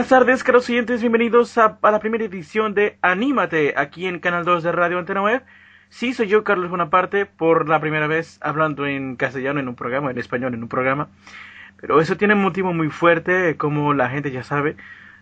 tardes, caros oyentes, bienvenidos a la primera edición de Anímate, aquí en Canal 2 de Radio Antena Web. Sí, soy yo, Carlos Bonaparte, por la primera vez hablando en castellano en un programa, en español en un programa. Pero eso tiene un motivo muy fuerte, como la gente ya sabe,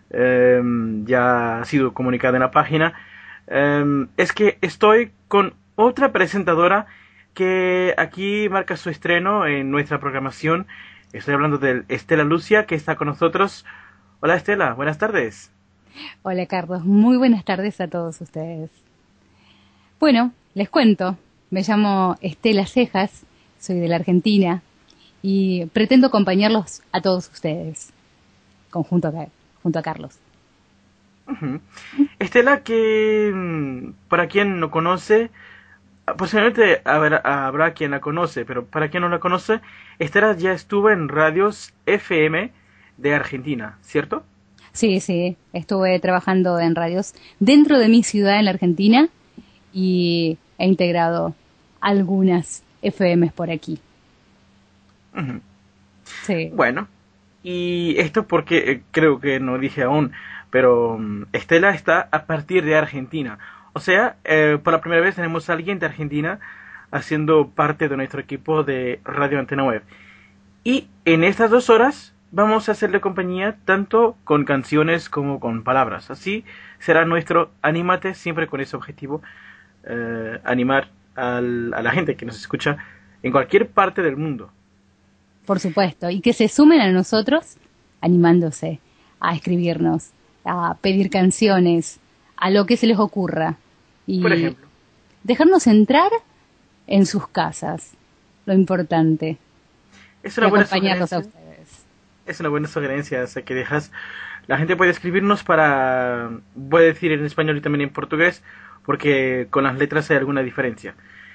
ya ha sido comunicado en la página. Es que estoy con otra presentadora que aquí marca su estreno en nuestra programación. Estoy hablando de Estela Lucia, que está con nosotros. Hola Estela, buenas tardes. Hola Carlos, muy buenas tardes a todos ustedes. Bueno, les cuento, me llamo Estela Cejas, soy de la Argentina y pretendo acompañarlos a todos ustedes, junto a Carlos. Uh-huh. Estela, que para quien no conoce, posiblemente habrá quien la conoce, pero para quien no la conoce, Estela ya estuvo en radios FM de Argentina, ¿cierto? Sí, estuve trabajando en radios dentro de mi ciudad en la Argentina y he integrado algunas FMs por aquí. Uh-huh. Sí. Bueno, y esto porque creo que no dije aún, pero Estela está a partir de Argentina. O sea, por la primera vez tenemos a alguien de Argentina haciendo parte de nuestro equipo de Radio Antena Web. Y en estas 2 horas vamos a hacerle compañía tanto con canciones como con palabras. Así será nuestro Anímate, siempre con ese objetivo, animar a la gente que nos escucha en cualquier parte del mundo. Por supuesto, y que se sumen a nosotros animándose a escribirnos, a pedir canciones, a lo que se les ocurra. Y por ejemplo, dejarnos entrar en sus casas, lo importante. Es una buena acompañarlos a ustedes. Es una buena sugerencia esa que dejas. La gente puede escribirnos para, voy a decir en español y también en portugués, porque con las letras hay alguna diferencia.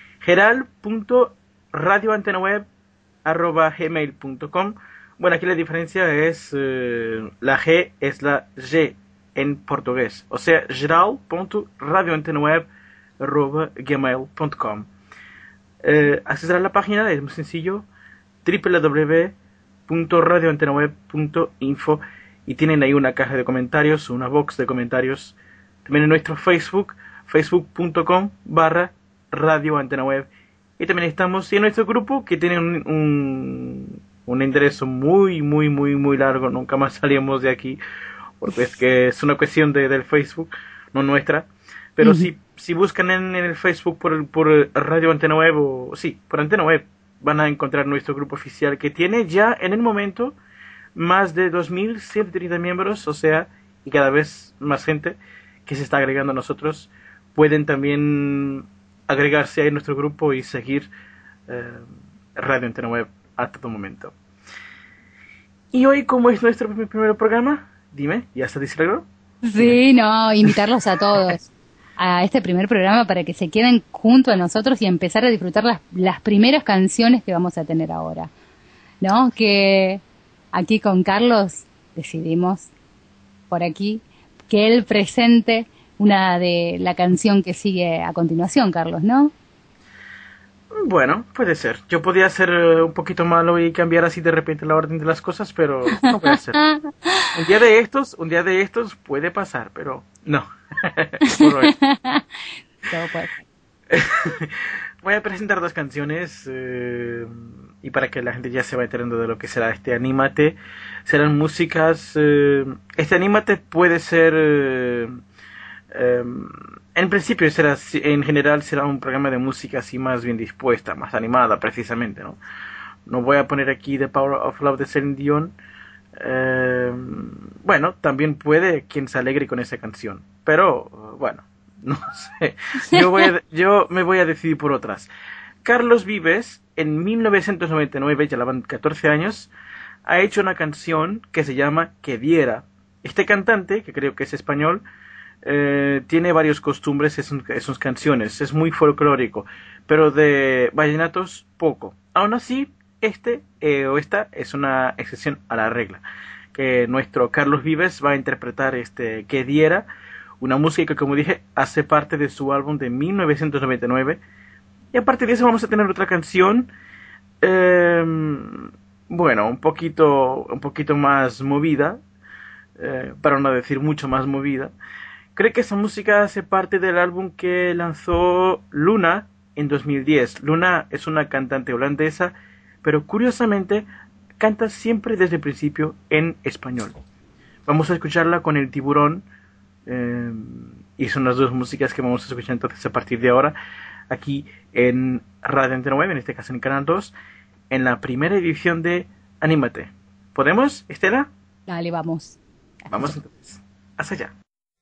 geral.radioantenaweb@gmail.com. Bueno, aquí la diferencia es la G es la G en portugués. O sea, geral.radioantenaweb@gmail.com. Acceder a la página es muy sencillo, www.radioantenaweb.info, y tienen ahí una caja de comentarios, una box de comentarios. También en nuestro Facebook, facebook.com/radioantenaweb, y también estamos en nuestro grupo, que tiene un enderezo muy largo. Nunca más salimos de aquí porque es que es una cuestión del Facebook, no nuestra. Pero Uh-huh. si buscan en el Facebook por Radio Antena Web, por Antena Web, van a encontrar nuestro grupo oficial, que tiene ya en el momento más de 2.130 miembros, o sea, y cada vez más gente que se está agregando a nosotros. Pueden también agregarse a nuestro grupo y seguir Radio Antena Web a todo momento. Y hoy, como es nuestro primer programa, dime, ¿ya está distraído? Sí, no, invitarlos a todos a este primer programa para que se queden junto a nosotros y empezar a disfrutar las primeras canciones que vamos a tener ahora, ¿no? Que aquí con Carlos decidimos por aquí que él presente una de la canción que sigue a continuación, Carlos, ¿no? Bueno, puede ser. Yo podía ser un poquito malo y cambiar así de repente la orden de las cosas, pero no puede ser. Un día de estos puede pasar, pero no. Por hoy. Todo puede ser. Voy a presentar 2 canciones, y para que la gente ya se vaya enterando de lo que será este Anímate. Serán músicas. Este Anímate puede ser. En principio en general será un programa de música así más bien dispuesta, más animada precisamente, ¿no? No voy a poner aquí The Power of Love de Celine Dion. Bueno, también puede quien se alegre con esa canción, pero bueno, no sé. Yo me voy a decidir por otras. Carlos Vives, en 1999, ya la van 14 años, ha hecho una canción que se llama Que Diera. Este cantante, que creo que es español, tiene varios costumbres en sus canciones. Es muy folclórico, pero de vallenatos poco. Aún así, esta es una excepción a la regla, que nuestro Carlos Vives va a interpretar Que Diera, una música que, como dije, hace parte de su álbum de 1999. Y aparte de eso vamos a tener otra canción, bueno, un poquito más movida, para no decir mucho más movida. Creo que esa música hace parte del álbum que lanzó Luna en 2010. Luna es una cantante holandesa, pero curiosamente canta siempre desde el principio en español. Vamos a escucharla con El Tiburón, y son las dos músicas que vamos a escuchar entonces a partir de ahora, aquí en Radio Antena 9, en este caso en Canal 2, en la primera edición de Anímate. ¿Podemos, Estela? Dale, vamos. Vamos entonces, hasta allá.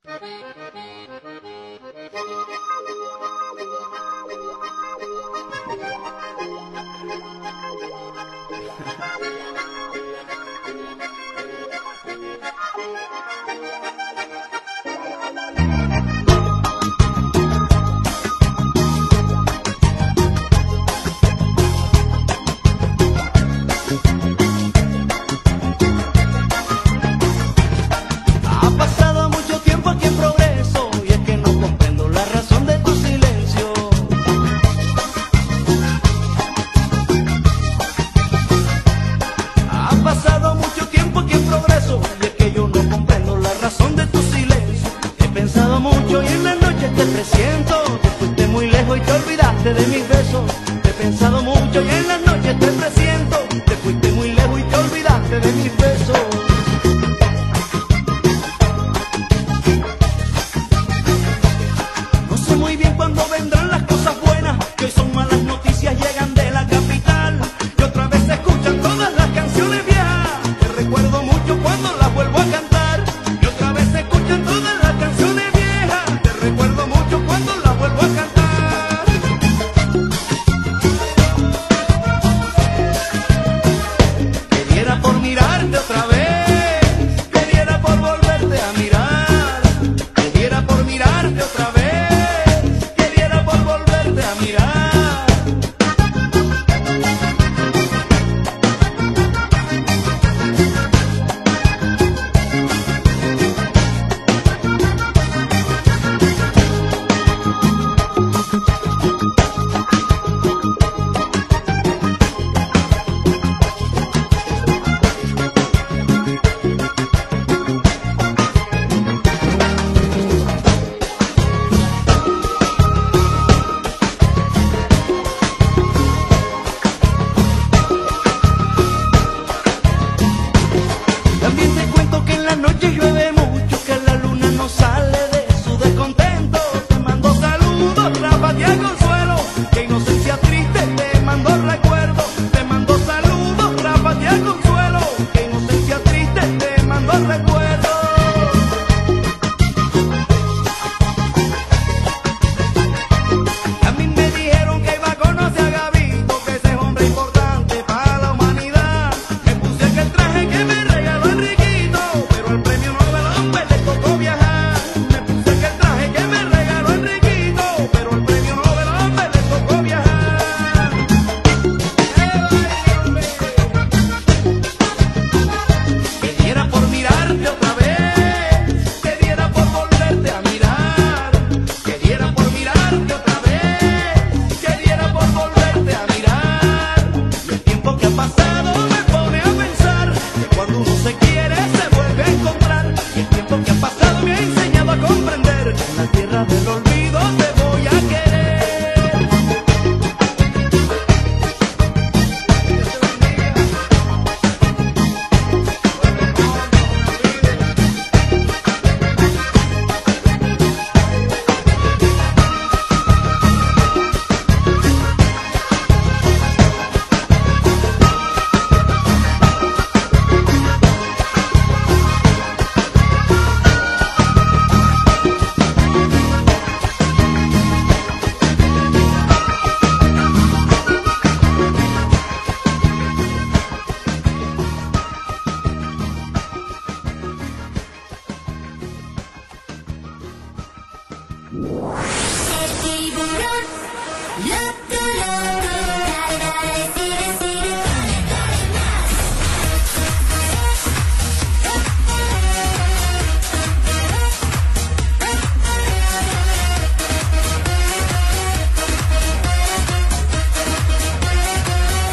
De mis besos, te he pensado mucho y en las noches te presiento. Te fuiste muy lejos y te olvidaste de mis besos. No sé muy bien cuándo vendrán las cosas buenas, que hoy son malas noticias, llegan de la capital. Y otra vez se escuchan todas las canciones viejas. Te recuerdo mucho cuando las vuelvo a cantar. Y otra vez se escuchan todas las canciones viejas. Te recuerdo mucho cuando las vuelvo a cantar. Otra vez, que diera por volverte a mirar, que diera por mirarte otra vez, que diera por volverte a mirar.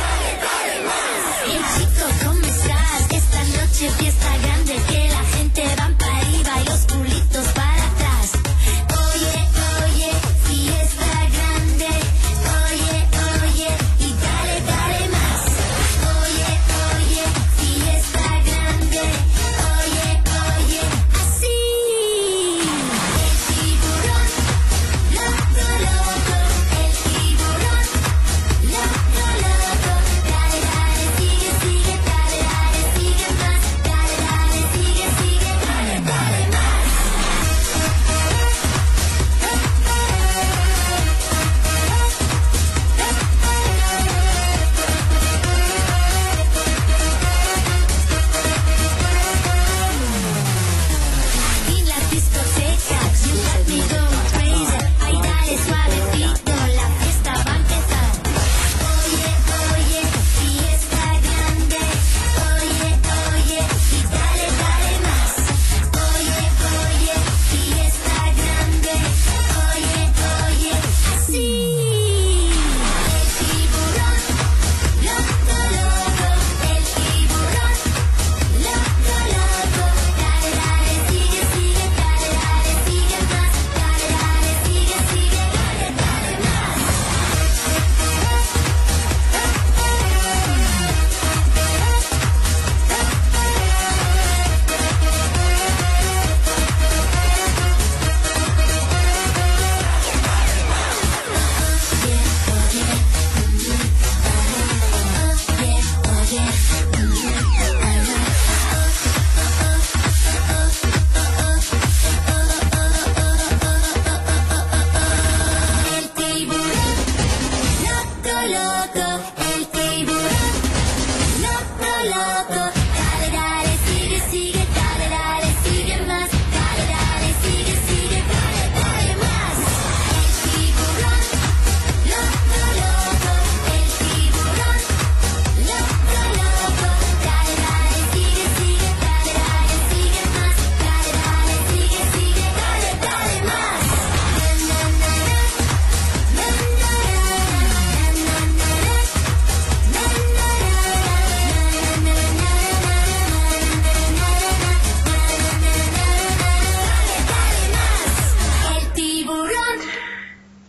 Chico, ¿cómo estás? Esta noche fiesta grande, que la gente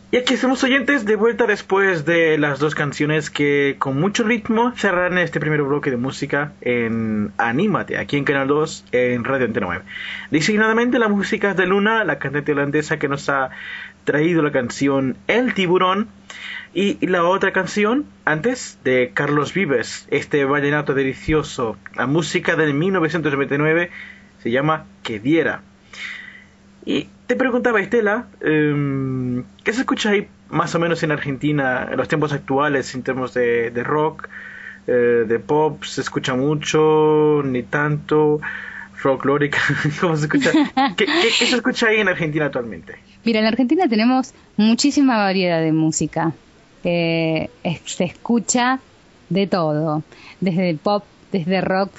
Y aquí estamos, oyentes, de vuelta después de las dos canciones que con mucho ritmo cerrarán este primer bloque de música en Anímate, aquí en Canal 2 en Radio Antena 9. Designadamente la música de Luna, la cantante holandesa que nos ha traído la canción El Tiburón, y la otra canción antes de Carlos Vives, este vallenato delicioso, la música de 1999, se llama Que Diera. Y te preguntaba, Estela, ¿qué se escucha ahí más o menos en Argentina en los tiempos actuales en términos de rock, de pop? ¿Se escucha mucho, ni tanto, folclórica? ¿Cómo se escucha? ¿Qué se escucha ahí en Argentina actualmente? Mira, en Argentina tenemos muchísima variedad de música. Se escucha de todo, desde pop, desde rock,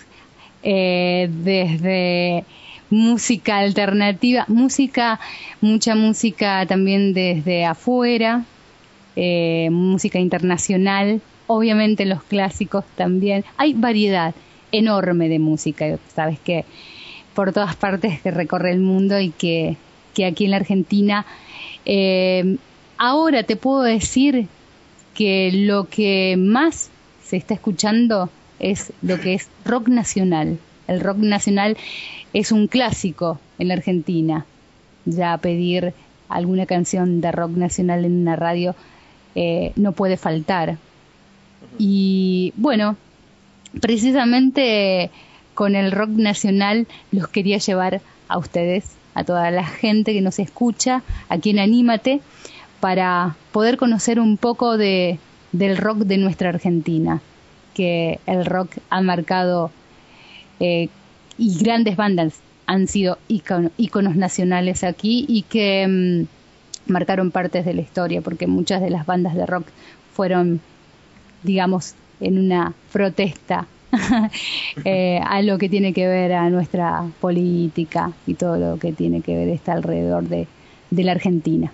desde música alternativa, mucha música también desde afuera, música internacional, obviamente los clásicos también. Hay variedad enorme de música, sabes que por todas partes que recorre el mundo y que aquí en la Argentina, ahora te puedo decir que lo que más se está escuchando es lo que es rock nacional. El rock nacional es un clásico en la Argentina. Ya pedir alguna canción de rock nacional en una radio no puede faltar. Y bueno, precisamente con el rock nacional los quería llevar a ustedes, a toda la gente que nos escucha aquí en Anímate, para poder conocer un poco del rock de nuestra Argentina, que el rock ha marcado y grandes bandas han sido íconos nacionales aquí y que marcaron partes de la historia, porque muchas de las bandas de rock fueron, digamos, en una protesta a lo que tiene que ver a nuestra política y todo lo que tiene que ver está alrededor de la Argentina.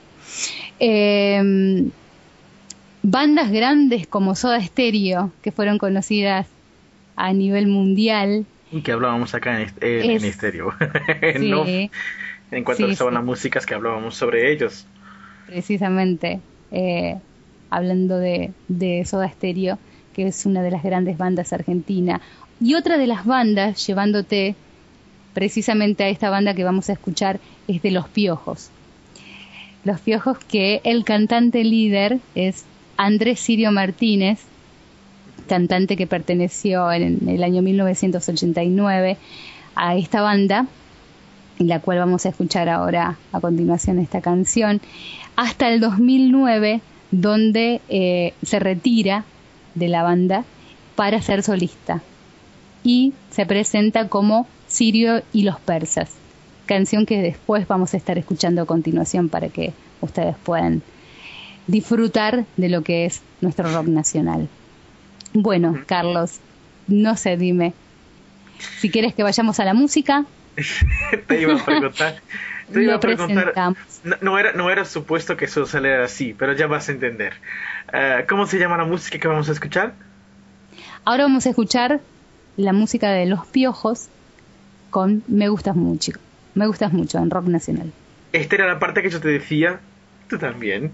Bandas grandes como Soda Stereo, que fueron conocidas a nivel mundial, y que hablábamos acá en Estéreo, sí, ¿no? En cuanto a las músicas que hablábamos sobre ellos. Precisamente, hablando de Soda Stereo, que es una de las grandes bandas argentinas. Y otra de las bandas, llevándote precisamente a esta banda que vamos a escuchar, es de Los Piojos. Los Piojos, que el cantante líder es Andrés Sirio Martínez, cantante que perteneció en el año 1989 a esta banda, en la cual vamos a escuchar ahora a continuación esta canción, hasta el 2009, donde se retira de la banda para ser solista y se presenta como Sirio y los Persas, canción que después vamos a estar escuchando a continuación para que ustedes puedan disfrutar de lo que es nuestro rock nacional. Bueno, Carlos, no sé, dime si quieres que vayamos a la música. Te iba a preguntar. Presentamos. No era supuesto que eso saliera así, pero ya vas a entender. ¿Cómo se llama la música que vamos a escuchar? Ahora vamos a escuchar la música de Los Piojos con Me Gustas Mucho en rock nacional. Esta era la parte que yo te decía, tú también.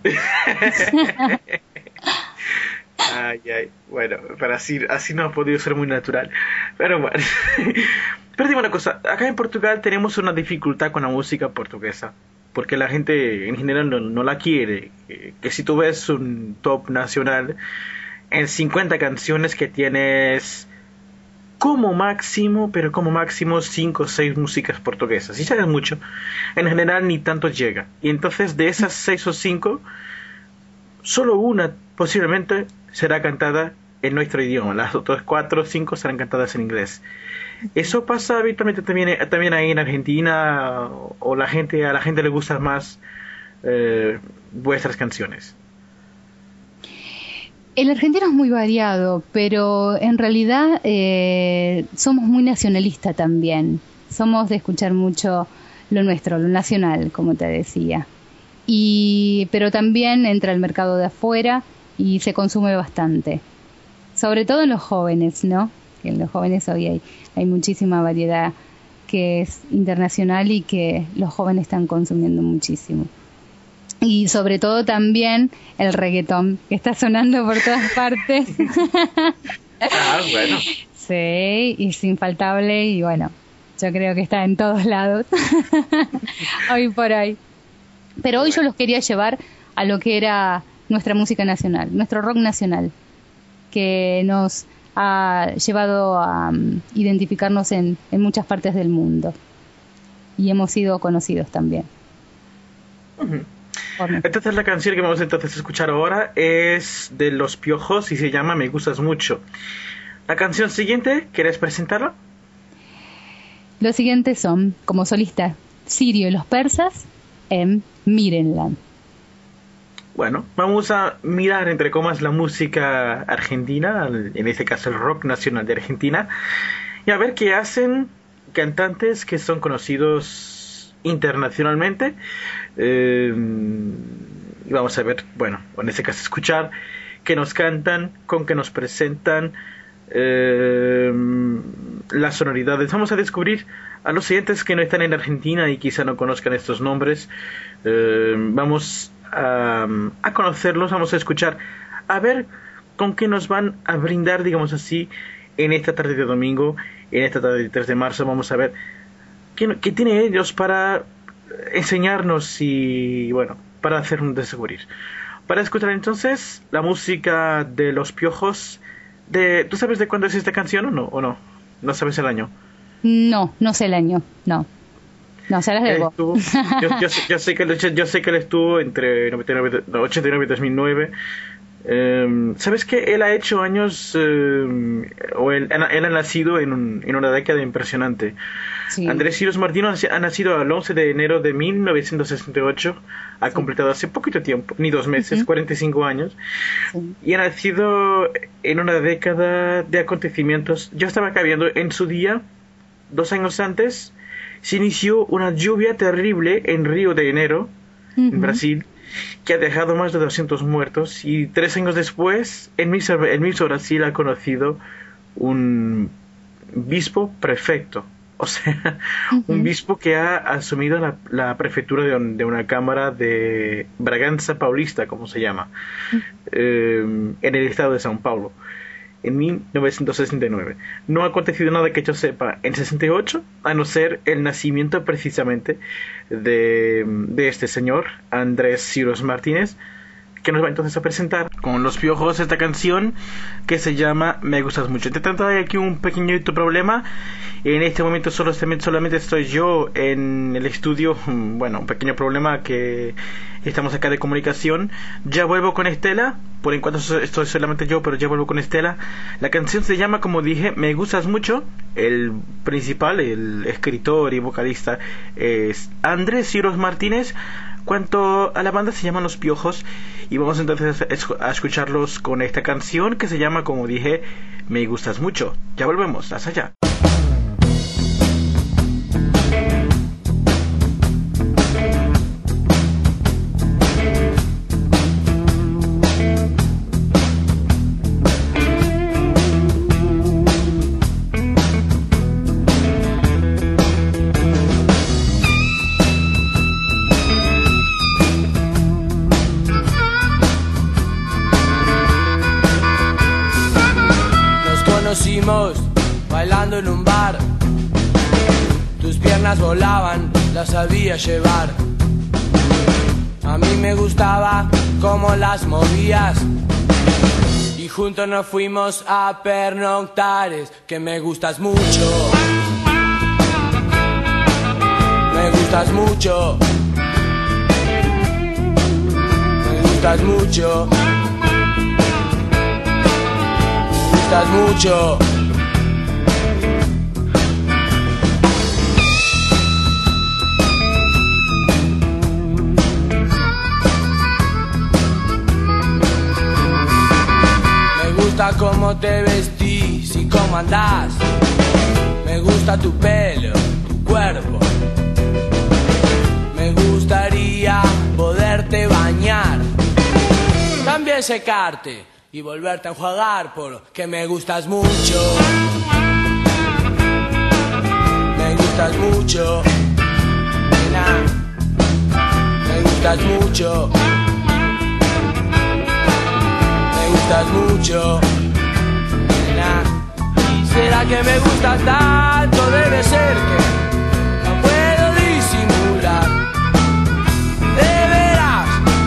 Ay, bueno, pero así no ha podido ser muy natural. Pero bueno. Pero digo una cosa, acá en Portugal tenemos una dificultad con la música portuguesa, porque la gente en general no la quiere. Que si tú ves un top nacional, en 50 canciones que tienes como máximo 5 o 6 músicas portuguesas. Y ya es mucho. En general ni tanto llega. Y entonces de esas 6 o 5, solo una posiblemente será cantada en nuestro idioma. Las otras 4 o 5 serán cantadas en inglés. Eso pasa habitualmente también ahí en Argentina, o a la gente le gustan más vuestras canciones. El argentino es muy variado, pero en realidad somos muy nacionalistas también. Somos de escuchar mucho lo nuestro, lo nacional, como te decía. Pero también entra al mercado de afuera y se consume bastante. Sobre todo en los jóvenes, ¿no? Que en los jóvenes hoy hay muchísima variedad que es internacional y que los jóvenes están consumiendo muchísimo. Y sobre todo también el reggaetón, que está sonando por todas partes. Bueno. Sí, y es infaltable y bueno, yo creo que está en todos lados, hoy por hoy. Pero hoy yo los quería llevar a lo que era nuestra música nacional, nuestro rock nacional, que nos ha llevado a identificarnos en muchas partes del mundo. Y hemos sido conocidos también. Entonces la canción que vamos entonces a escuchar ahora es de Los Piojos y se llama Me Gustas Mucho. La canción siguiente, ¿quieres presentarla? Los siguientes son, como solista, Sirio y los Persas en Mírenla. Bueno, vamos a mirar entre comas la música argentina, en este caso el rock nacional de Argentina, y a ver qué hacen cantantes que son conocidos internacionalmente. Y vamos a ver, bueno, en este caso escuchar qué nos cantan, con qué nos presentan, las sonoridades. Vamos a descubrir a los siguientes que no están en Argentina y quizá no conozcan estos nombres. Vamos a conocerlos, vamos a escuchar, a ver con qué nos van a brindar, digamos así, en esta tarde de domingo, en esta tarde de 3 de marzo. Vamos a ver qué tienen ellos para enseñarnos y, bueno, para hacernos descubrir. Para escuchar entonces la música de Los Piojos. ¿Tú sabes de cuándo es esta canción o no? ¿No sabes el año? No sé el año, no. No, se las debo. Yo sé que él estuvo entre 89 y 2009. ¿Sabes que él ha hecho años, o él ha nacido en una década impresionante? Sí. Andrés Siros Martino ha nacido el 11 de enero de 1968, ha completado hace poquito tiempo, ni 2 meses, 45 años, y ha nacido en una década de acontecimientos. Yo estaba acá viendo, en su día, 2 años antes, se inició una lluvia terrible en Río de Janeiro, en Brasil, que ha dejado más de 200 muertos, y 3 años después, en mismo Brasil, ha conocido un bispo prefecto, o sea, un bispo que ha asumido la prefectura de una cámara de Braganza Paulista, como se llama, en el estado de São Paulo, en 1969. No ha acontecido nada que yo sepa en 68, a no ser el nacimiento precisamente de este señor, Andrés Siros Martínez, que nos va entonces a presentar con Los Piojos esta canción que se llama Me Gustas Mucho. Te tanto hay aquí un pequeñito problema. En este momento solamente estoy yo en el estudio. Bueno, un pequeño problema que estamos acá de comunicación. Ya vuelvo con Estela. Por enquanto estoy solamente yo, pero ya vuelvo con Estela. La canción se llama, como dije, Me Gustas Mucho. El principal, el escritor y vocalista es Andrés Siros Martínez. Cuanto a la banda, se llaman Los Piojos, y vamos entonces a escucharlos con esta canción que se llama, como dije, Me Gustas Mucho. Ya volvemos, hasta allá. Bailando en un bar, tus piernas volaban, las sabía llevar. A mí me gustaba cómo las movías, y juntos nos fuimos a pernoctar. Es que me gustas mucho, me gustas mucho, me gustas mucho, me gustas mucho. Me gusta cómo te vestís y cómo andás. Me gusta tu pelo, tu cuerpo. Me gustaría poderte bañar, también secarte y volverte a enjuagar, porque me gustas mucho. Me gustas mucho, nena. Me gustas gustas mucho. Me gustas mucho, nena. ¿Y será que me gustas tanto? Debe ser que no puedo disimular. De veras.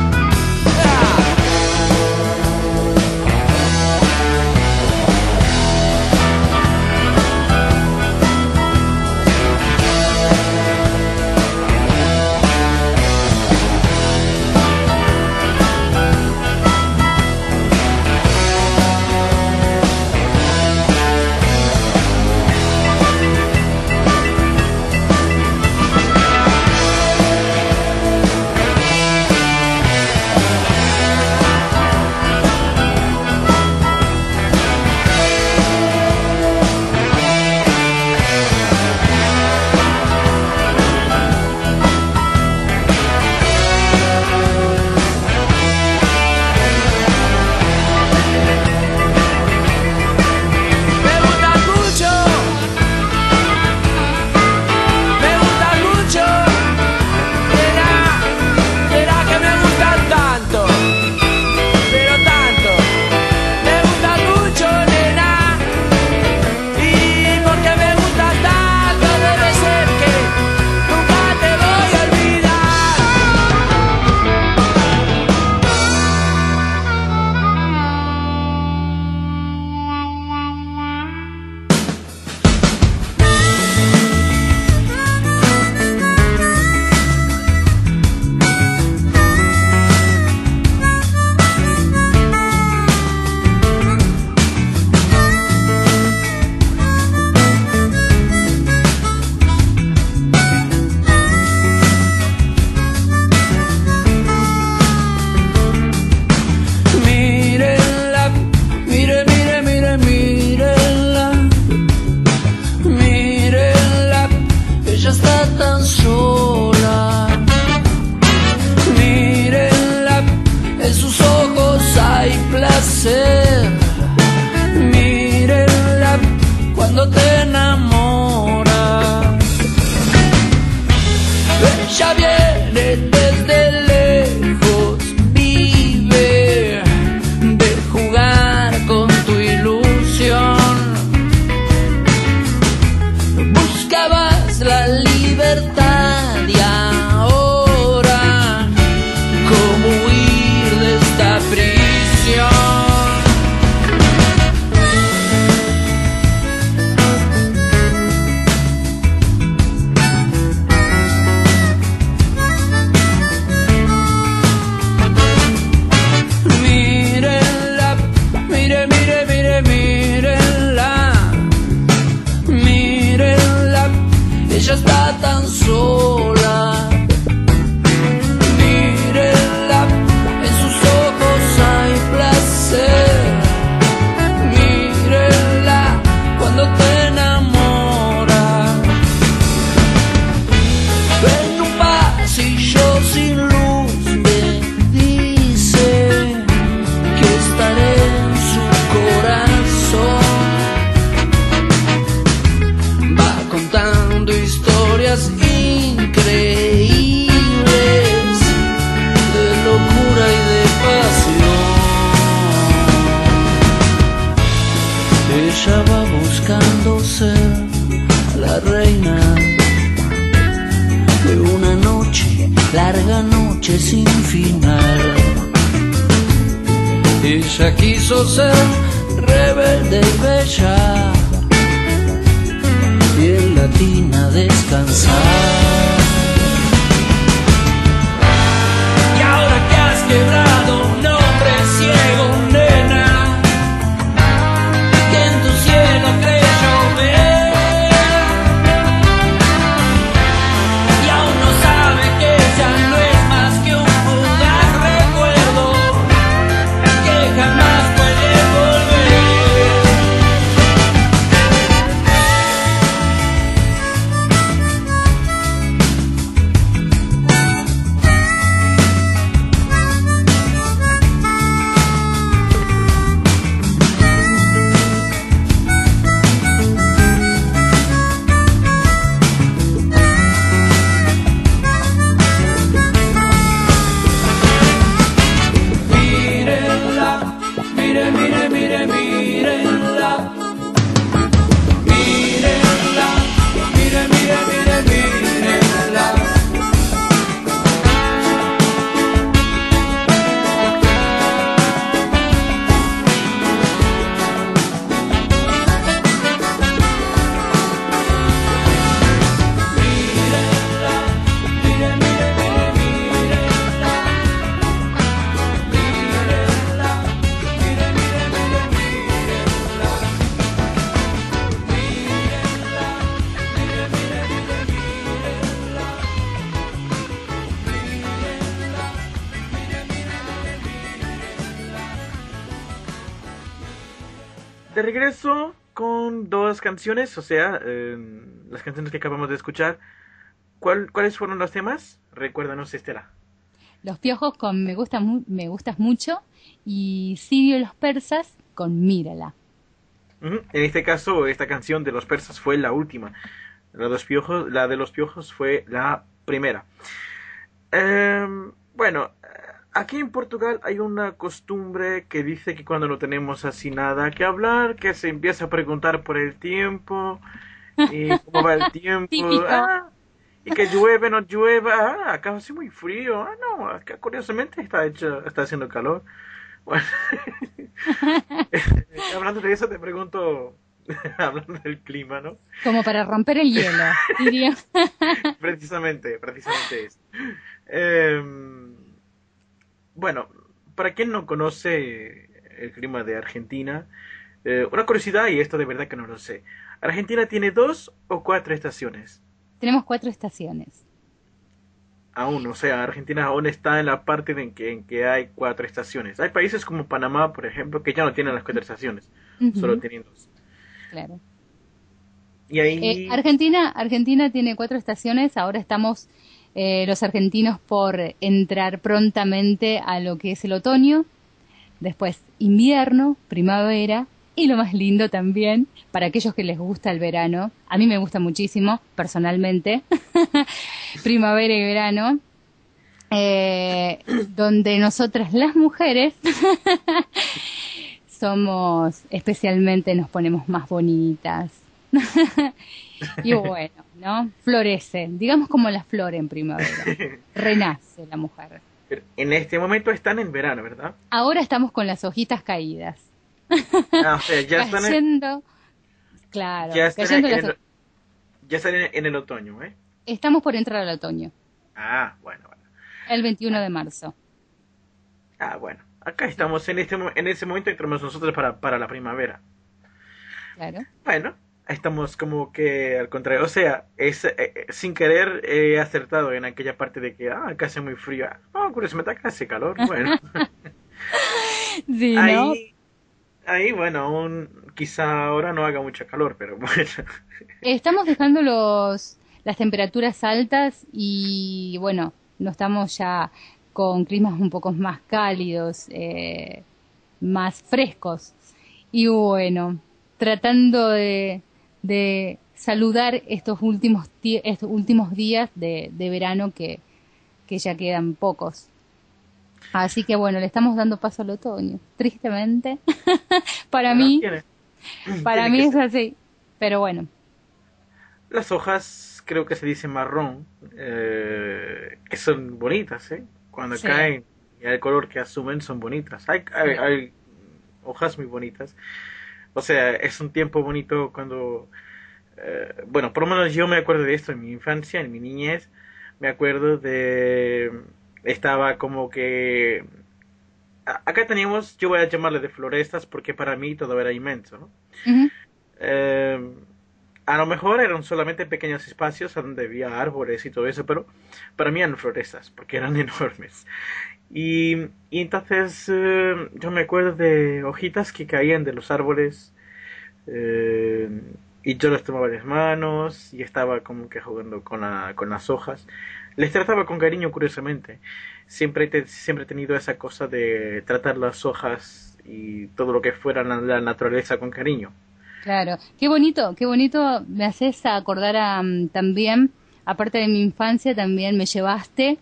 Mírenla cuando te enamoras. Ella viene desde lejos, vive de jugar con tu ilusión. Buscabas la libertad y ahora cómo huir de esta prisión. Ella está tan sola. Mírenla, en sus ojos hay placer. Mírenla cuando te enamoras. En un pasillo sin luz me dice que estaré en su corazón. Va contando historias increíbles de locura y de pasión. Ella va buscando ser la reina de una noche, larga noche sin final. Ella quiso ser rebelde y bella y en la tina descansar. Y ahora que has quebrado un hombre ciego, nena, que en tu cielo creyó ver, y aún no sabe que ya no es más que un fugaz recuerdo que jamás puede volver. de regreso con dos canciones, o sea, las canciones que acabamos de escuchar. ¿Cuáles fueron los temas? Recuérdanos, Estela. Los Piojos con Me Gustas Mucho y Sirio y los Persas con Mírala. En este caso, esta canción de los persas fue la última. La de los Piojos fue la primera. Bueno, aquí en Portugal hay una costumbre que dice que cuando no tenemos así nada que hablar, que se empieza a preguntar por el tiempo, y cómo va el tiempo, y que llueve, no llueva, acá hace muy frío, no, acá curiosamente está haciendo calor. Bueno, hablando de eso te pregunto, hablando del clima, ¿no? Como para romper el hielo, diría. Precisamente eso. Bueno, para quien no conoce el clima de Argentina, una curiosidad, y esto de verdad que no lo sé. ¿Argentina tiene 2 o 4 estaciones? Tenemos 4 estaciones. Aún, o sea, Argentina aún está en la parte en que hay 4 estaciones. Hay países como Panamá, por ejemplo, que ya no tienen las 4 estaciones, solo tienen 2. Claro. Y ahí... Argentina tiene 4 estaciones. Ahora estamos los argentinos por entrar prontamente a lo que es el otoño, después invierno, primavera y lo más lindo también, para aquellos que les gusta el verano, a mí me gusta muchísimo, personalmente, primavera y verano, donde nosotras las mujeres especialmente nos ponemos más bonitas. Y bueno, ¿no? Florece, digamos como la flor en primavera. Renace la mujer. Pero en este momento están en verano, ¿verdad? Ahora estamos con las hojitas caídas. O sea, ya cayendo, claro, ya están ya están en el otoño, ¿eh? Estamos por entrar al otoño. Bueno. El 21 de marzo. Bueno. Acá estamos en ese momento entramos nosotros para la primavera. Claro. Bueno, estamos como que al contrario, o sea, sin querer he acertado en aquella parte de que acá hace muy frío. Curiosamente acá hace calor, bueno. Sí, ¿no? Ahí, bueno, aún quizá ahora no haga mucho calor, pero bueno. Estamos dejando las temperaturas altas y bueno, no estamos ya con climas un poco más cálidos, más frescos. Y bueno, tratando de saludar estos últimos días de verano que ya quedan pocos. Así que bueno, le estamos dando paso al otoño, tristemente. Para mí es así, pero bueno. Las hojas, creo que se dice marrón, que son bonitas, ¿eh? Cuando caen y el color que asumen son bonitas. Hay hojas muy bonitas. O sea, es un tiempo bonito cuando... bueno, por lo menos yo me acuerdo de esto en mi infancia, en mi niñez. Me acuerdo de... Estaba como que... Acá teníamos, yo voy a llamarle de florestas porque para mí todo era inmenso, ¿no? Uh-huh. A lo mejor eran solamente pequeños espacios donde había árboles y todo eso, pero para mí eran florestas porque eran enormes. Y entonces yo me acuerdo de hojitas que caían de los árboles y yo las tomaba en las manos y estaba como que jugando con las hojas. Les trataba con cariño, curiosamente. Siempre he tenido esa cosa de tratar las hojas y todo lo que fuera la naturaleza con cariño. Claro, qué bonito, me haces acordar también, aparte de mi infancia, también me llevaste,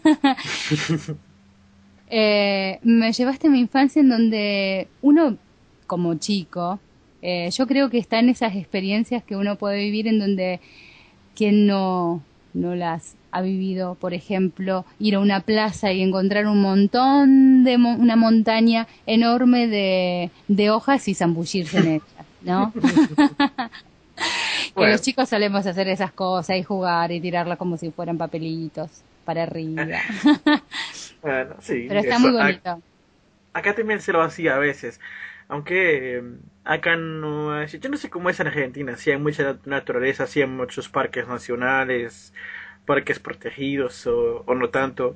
me llevaste a mi infancia en donde uno, como chico, yo creo que está en esas experiencias que uno puede vivir en donde quien no las ha vivido, por ejemplo, ir a una plaza y encontrar un montón una montaña enorme de hojas y zambullirse en ellas, ¿no? Que los chicos solemos hacer esas cosas y jugar y tirarlas como si fueran papelitos para arriba. Bueno, sí. Pero está muy bonito. Acá también se lo hacía a veces. Aunque acá no es... Yo no sé cómo es en Argentina. Sí hay mucha naturaleza, sí hay muchos parques nacionales, parques protegidos o no tanto.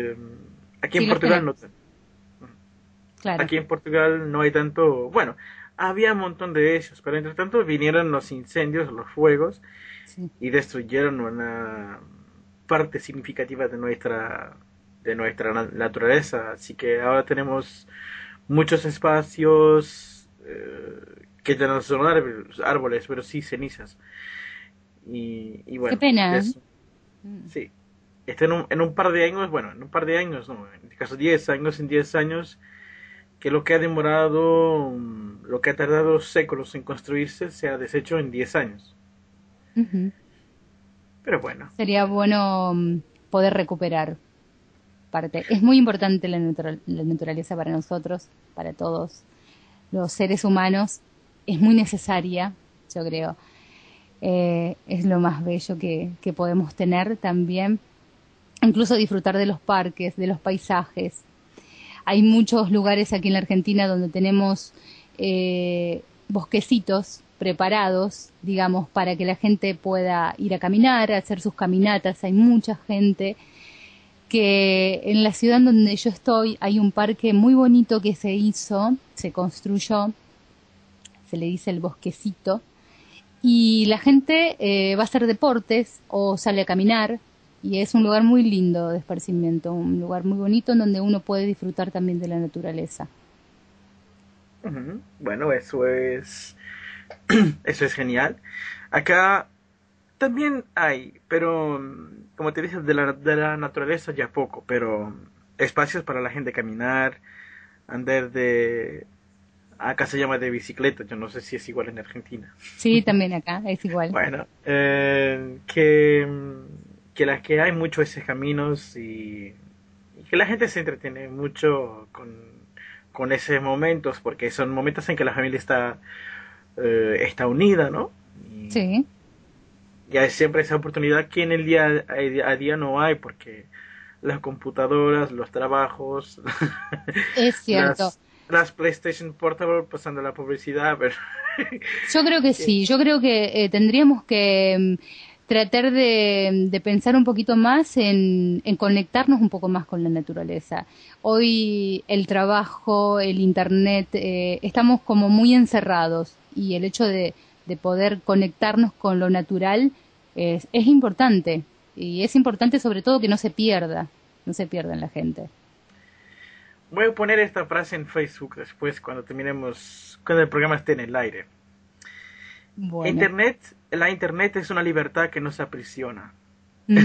Aquí en Portugal no tanto. Claro. Aquí en Portugal no hay tanto... Bueno, había un montón de ellos, pero entre tanto vinieron los incendios, los fuegos, Sí. y destruyeron una parte significativa de nuestra naturaleza. Así que ahora tenemos muchos espacios que ya no son árboles, pero sí cenizas. Y bueno, Qué pena. eso, sí. Esto en un par de años, bueno, en un par de años, no, en este caso 10 años, en 10 años, que lo que ha demorado, lo que ha tardado séculos en construirse, se ha deshecho en 10 años. Ujú. Pero bueno, Sería bueno poder recuperar parte. Es muy importante la naturaleza para nosotros, para todos los seres humanos. Es muy necesaria, yo creo. Es lo más bello que podemos tener también. Incluso disfrutar de los parques, de los paisajes. Hay muchos lugares aquí en la Argentina donde tenemos bosquecitos preparados, digamos, para que la gente pueda ir a caminar, a hacer sus caminatas. Hay mucha gente que en la ciudad donde yo estoy hay un parque muy bonito que se construyó, se le dice el bosquecito, y la gente va a hacer deportes o sale a caminar, y es un lugar muy lindo de esparcimiento, un lugar muy bonito en donde uno puede disfrutar también de la naturaleza. ujú, bueno, eso es genial. Acá también hay, pero como te dije, de la naturaleza ya poco, pero espacios para la gente caminar, andar acá se llama de bicicleta, yo no sé si es igual en Argentina. Sí, también acá es igual. Bueno, que las que hay muchos esos caminos y que la gente se entretiene mucho con esos momentos, porque son momentos en que la familia está unida, ¿no? Sí, Y hay siempre esa oportunidad que en el día a día no hay, porque las computadoras, los trabajos, es cierto. las PlayStation Portable pasando la publicidad, pero Yo creo que sí, yo creo que tendríamos que tratar de pensar un poquito más en conectarnos un poco más con la naturaleza. Hoy el trabajo, el internet, estamos como muy encerrados y el hecho de poder conectarnos con lo natural es importante. Y es importante sobre todo que no se pierda en la gente. voy a poner esta frase en Facebook después cuando el programa esté en el aire. Bueno. La internet es una libertad que nos aprisiona. Ujú.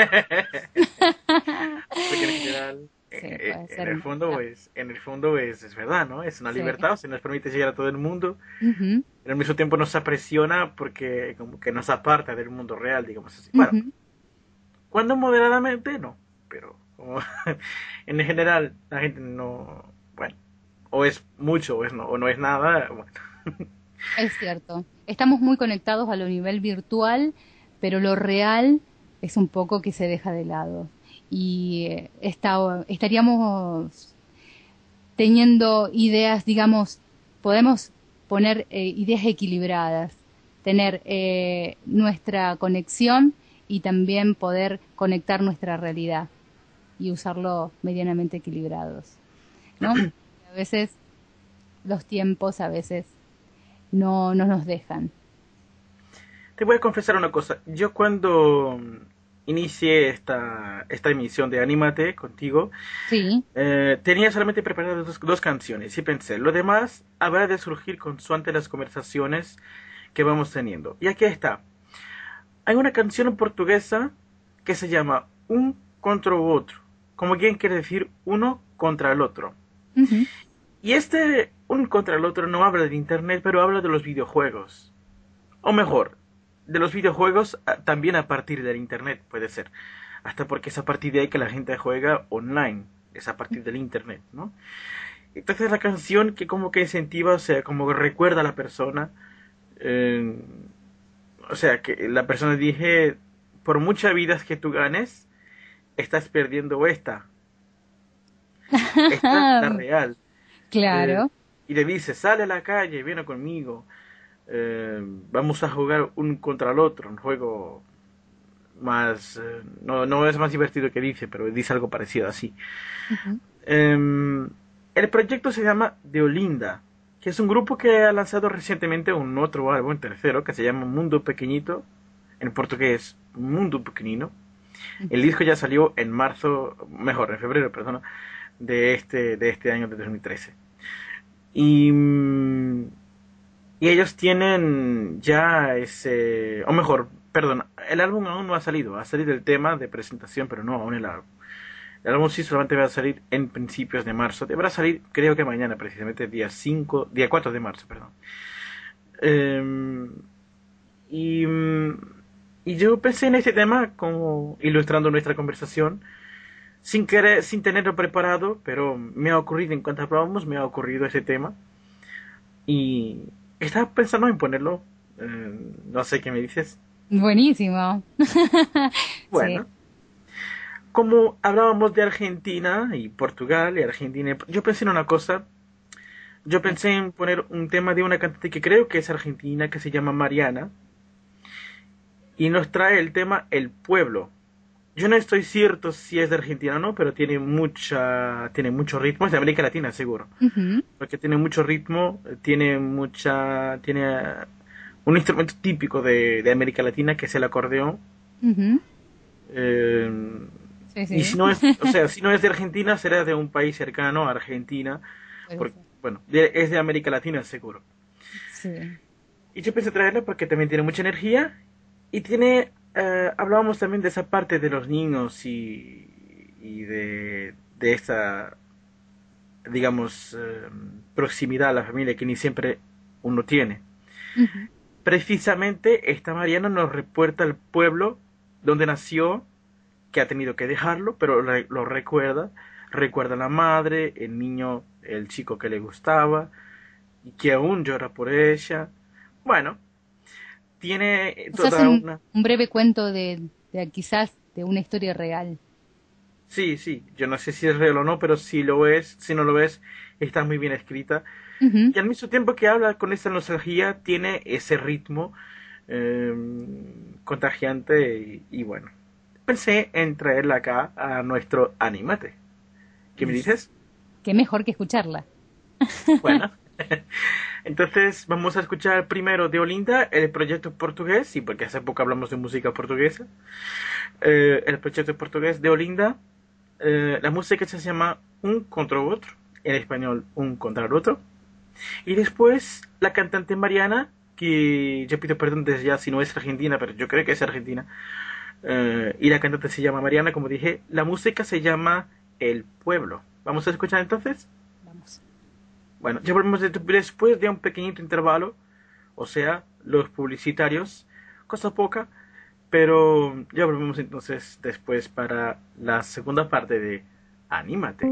Porque en general, Sí, puede ser en el una fondo, libertad. es verdad, ¿no? Es una Sí. libertad, se nos permite llegar a todo el mundo, Ujú, pero al mismo tiempo nos aprisiona porque como que nos aparta del mundo real, digamos así. Bueno, ujú. cuando moderadamente, no, pero como en general la gente no, bueno, o es mucho o no es nada, bueno. Es cierto. Estamos muy conectados a lo nivel virtual, pero lo real es un poco que se deja de lado. Y estaríamos teniendo ideas, digamos, podemos poner ideas equilibradas, tener nuestra conexión y también poder conectar nuestra realidad y usarlo medianamente equilibrados, ¿no? A veces los tiempos a veces no nos dejan. Te voy a confesar una cosa. Yo cuando inicié esta emisión de Anímate contigo, Sí, tenía solamente preparadas dos canciones y pensé, lo demás habrá de surgir consoante las conversaciones que vamos teniendo. Y aquí está. Hay una canción portuguesa que se llama Un contra o otro, como quien quiere decir uno contra el otro. ujú, Y un contra el otro no habla de internet, pero habla de los videojuegos. O mejor, de los videojuegos también a partir del internet, puede ser. Hasta porque es a partir de ahí que la gente juega online. Es a partir del internet, ¿no? Entonces la canción que como que incentiva, o sea, como que recuerda a la persona. O sea, que la persona dije, por muchas vidas que tú ganes, estás perdiendo esta. Esta es la real. claro. Y le dice, sale a la calle, viene conmigo. Vamos a jugar un contra el otro, un juego más, no es más divertido que dice, pero dice algo parecido así. Ujú. El proyecto se llama De Olinda que es un grupo que ha lanzado recientemente un otro álbum, tercero, que se llama Mundo Pequeñito, en portugués Mundo Pequenino. El disco ya salió en febrero, perdón, de este año de 2013. Y ellos tienen ya el álbum aún no ha salido el tema de presentación, pero no aún el álbum. El álbum sí solamente va a salir en principios de marzo. Deberá salir, creo que mañana, precisamente, día 4 de marzo, perdón. Y yo pensé en este tema como ilustrando nuestra conversación, sin tenerlo preparado, pero me ha ocurrido, en cuanto hablábamos, me ha ocurrido ese tema. Y estaba pensando en ponerlo. No sé qué me dices. Buenísimo. Bueno. Sí. Como hablábamos de Argentina y Portugal y Argentina, yo pensé en una cosa. Yo pensé en poner un tema de una cantante que creo que es argentina, que se llama Mariana, y nos trae el tema El Pueblo. Yo no estoy cierto si es de Argentina o no, pero tiene mucho ritmo. Es de América Latina, seguro. Uh-huh. Porque tiene mucho ritmo, tiene un instrumento típico de América Latina, que es el acordeón. Uh-huh. Sí. Y si no es de Argentina, será de un país cercano a Argentina. Porque, es de América Latina, seguro. Sí. Y yo pensé traerla porque también tiene mucha energía. Y hablábamos también de esa parte de los niños y de esa, digamos, proximidad a la familia que ni siempre uno tiene. Uh-huh. Precisamente esta Mariana nos reporta el pueblo donde nació, que ha tenido que dejarlo, pero lo recuerda a la madre, el niño, el chico que le gustaba, y que aún llora por ella. Bueno, tiene toda un breve cuento de quizás de una historia real. Sí, yo no sé si es real o no, pero si no lo es, está muy bien escrita. Uh-huh. Y al mismo tiempo que habla con esa nostalgia, tiene ese ritmo contagiante y bueno. Pensé en traerla acá a nuestro Anímate. ¿Qué me dices? Qué mejor que escucharla. Bueno, entonces vamos a escuchar primero de Olinda, el proyecto portugués, sí, porque hace poco hablamos de música portuguesa. El proyecto portugués de Olinda, la música se llama Un contra Otro, en español Un contra el Otro. Y después la cantante Mariana, que yo pido perdón desde ya si no es argentina, pero yo creo que es argentina. Y la cantante se llama Mariana, como dije. La música se llama El Pueblo. ¿Vamos a escuchar entonces? Vamos. Bueno, ya volvemos después de un pequeñito intervalo. O sea, los publicitarios. Cosa poca. Pero ya volvemos entonces después para la segunda parte de Anímate.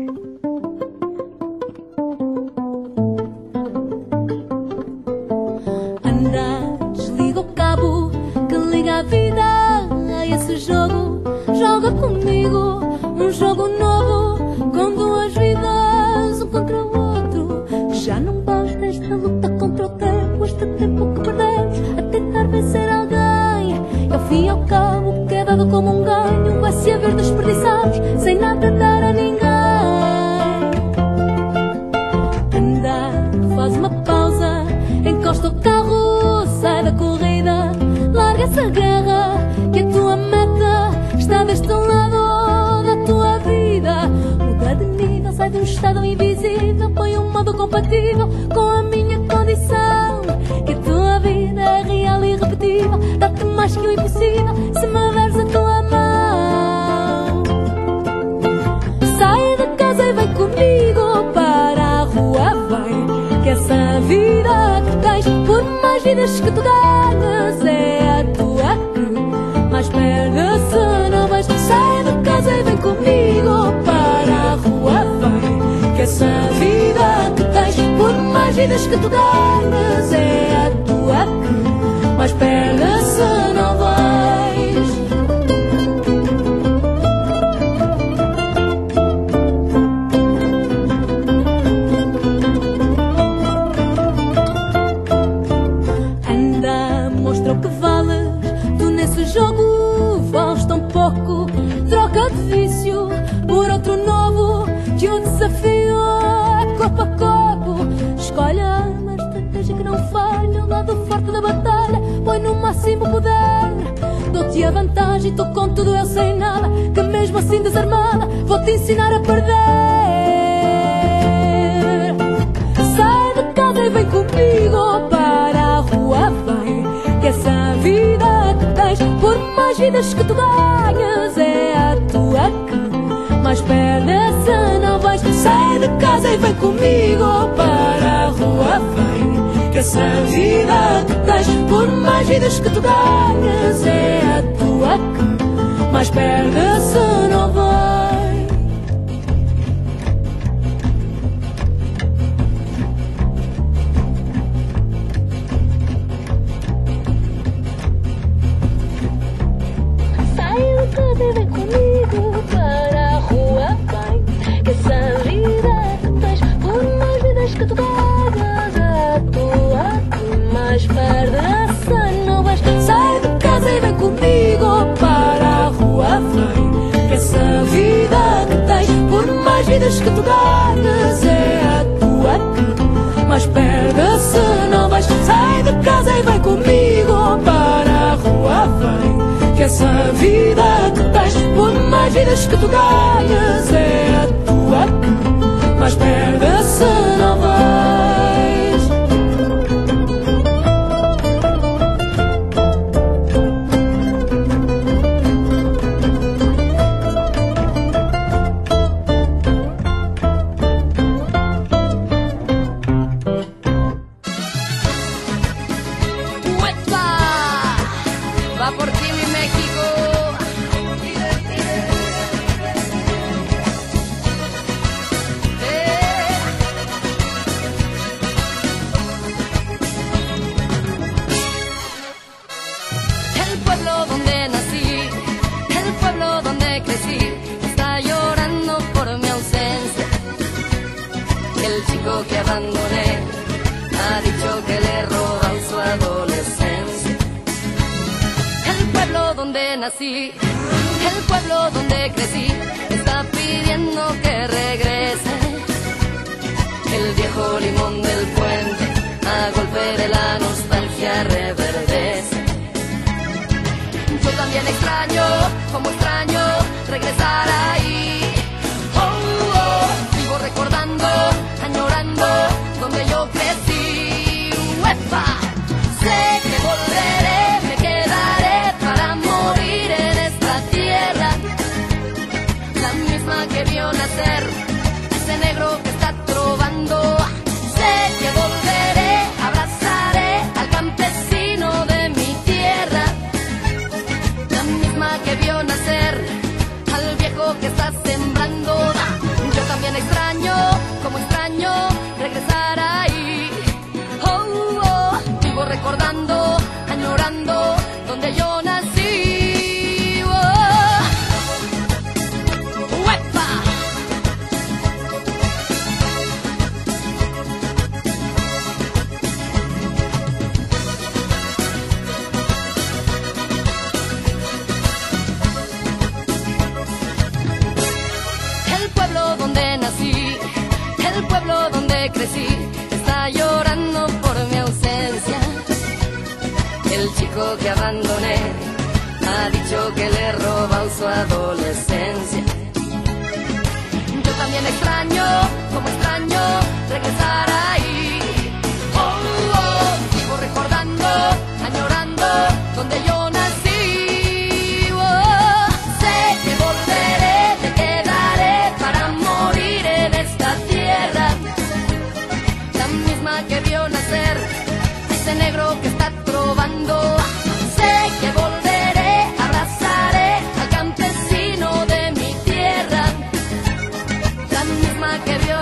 Anda, desliga o cabo que liga a vida a esse jogo. Joga comigo um jogo novo com duas vidas, um contra o outro. Já não basta esta luta contra o tempo, este tempo que perdemos a tentar vencer alguém. E ao fim e ao cabo, o que é dado como um ganho vai se haver desperdiçados sem nada dar a ninguém. Anda, faz uma pausa, encosta o carro, sai da corrida, larga essa guerra, que a tua meta está deste lado da tua vida. Muda de nível, sai de um estado invisível, põe um modo compatível com a minha condição. Que a tua vida é real e irrepetível, dá-te mais que o impossível se me deres a tua mão. Sai de casa e vem comigo para a rua, vem, que essa vida que tens, por mais vidas que tu ganhas, é a tua que mais perde se não vais. Sai de casa e vem comigo para a rua, vem, que essa vida que tens, por mais vidas que tu ganhas, é a tua que mais perde se não vais. Anda, mostra o que vales, tu nesse jogo vales tão pouco. Troca de vício por outro novo, que o desafio é corpo a corpo. Escolhe falha, o lado forte da batalha, põe no máximo poder. Dou-te a vantagem, tu com tudo eu sem nada, que mesmo assim desarmada, vou-te ensinar a perder. Sai de casa e vem comigo para a rua, vem, que essa vida que tens, por mais vidas que tu ganhas, é a tua que mais perdes se não vais. Sai de casa e vem comigo para a rua, vem, que essa vida que tens, por mais vidas que tu ganhas, é a tua que mais perdes se não vais. Vem comigo para a rua, vem, que essa vida que tens, por mais vidas que tu ganhas, a tua que mais perdes se não vais. Sai de casa e vem comigo para a rua, vem, que essa vida que tens, por mais vidas que tu ganhas, é a tua que mais perdes se não vais. Sai de casa e vem comigo para a rua, vem, que essa vida que tens, por mais vidas que tu ganhas, é a tua que mais perdes se não vais. ¡Uepa! Va por ti mi México. El pueblo donde nací, el pueblo donde crecí, está llorando por mi ausencia. El chico que abandoné ha dicho que le roban su adolescencia. El pueblo donde nací, el pueblo donde crecí, está pidiendo que regrese. El viejo limón del puente, a golpe de la nostalgia reverdece. Yo también extraño, como extraño, regresar ahí. Oh, oh, vivo recordando, añorando, donde yo crecí. ¡Uepa! Sé que volveré, me quedaré para morir en esta tierra, la misma que vio nacer ese negro que está trovando. Sé que volveré, abrazaré al campesino de mi tierra, la misma que vio nacer al viejo que está sembrando. Yo también extraño, como extraño, regresar ahí. Oh, oh, vivo recordando, añorando, donde yo nací. Oh. ¡Uepa! El pueblo donde nací, el pueblo donde crecí, está llorando por mi ausencia. El chico que abandoné ha dicho que le roba su adolescencia. Yo también extraño, como extraño, regresar ahí. Oh, oh, vivo recordando, añorando, donde yo nací. Oh, sé que volveré, me quedaré para morir en esta tierra, la misma que vio nacer ese negro que está trovando. Sé que volveré, abrazaré al campesino de mi tierra, la misma que vio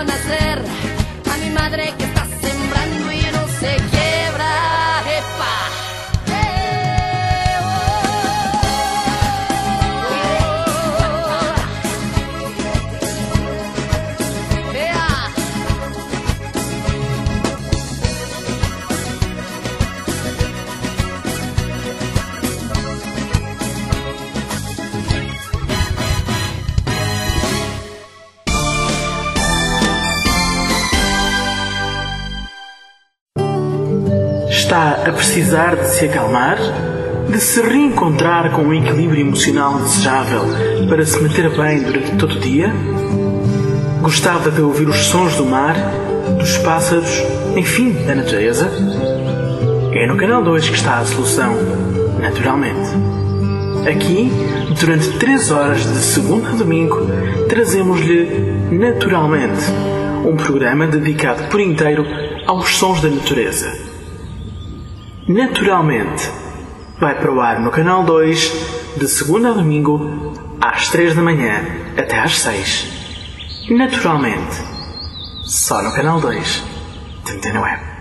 Está a precisar de se acalmar? De se reencontrar com um equilíbrio emocional desejável para se manter bem durante todo o dia? Gostava de ouvir os sons do mar, dos pássaros, enfim, da natureza? É no Canal 2 que está a solução, naturalmente. Aqui, durante 3 horas de segunda a domingo, trazemos-lhe Naturalmente, um programa dedicado por inteiro aos sons da natureza. Naturalmente, vai para o ar no Canal 2, de segunda a domingo, às 3 da manhã até às 6. Naturalmente, só no Canal 2, de Antena Web.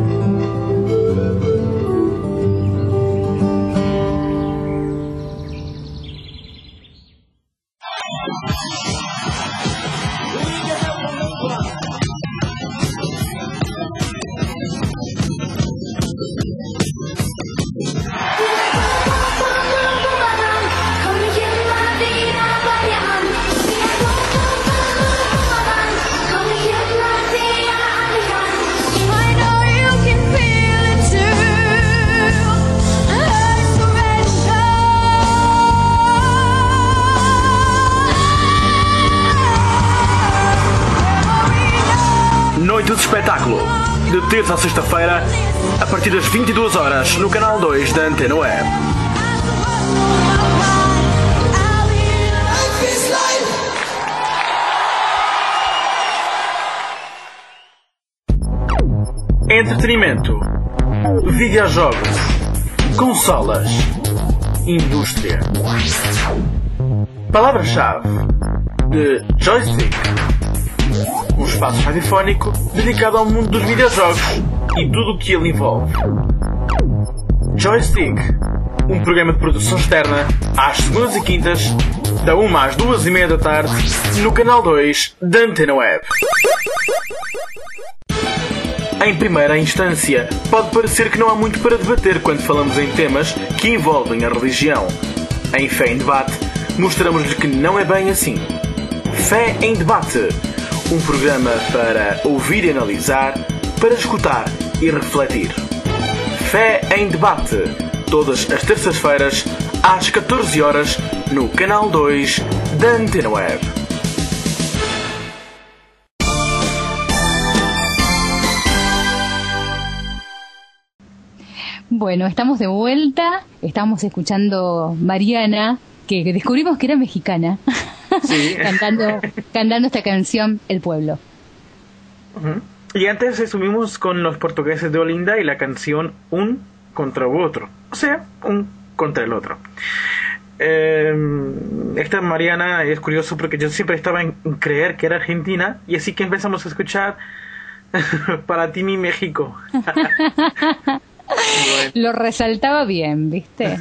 Noite de espetáculo, de terça a sexta-feira, a partir das 22 horas, no Canal 2 da Antena Web. Entretenimento, videojogos, consolas, indústria. Palavra-chave de joystick. Um espaço radiofónico dedicado ao mundo dos videojogos e tudo o que ele envolve. Joystick, um programa de produção externa, às segundas e quintas, da 1 às 2h30 da tarde, no Canal 2 da Antena Web. Em primeira instância, pode parecer que não há muito para debater quando falamos em temas que envolvem a religião. Em Fé em Debate, mostramos-lhe que não é bem assim. Fé em Debate, um programa para ouvir e analisar, para escutar e refletir. Fé em Debate, todas as terças-feiras, às 14 horas, no Canal 2 da Antena Web. Bueno, estamos de vuelta, estamos escuchando Mariana, que descubrimos que era mexicana. Sí. cantando esta canción, El Pueblo. Uh-huh. Y antes estuvimos con los portugueses de Olinda y la canción Un contra otro, o sea, un contra el otro. Esta Mariana es curioso porque yo siempre estaba en creer que era argentina y así que empezamos a escuchar Para ti mi México. Bueno. Lo resaltaba bien, ¿viste?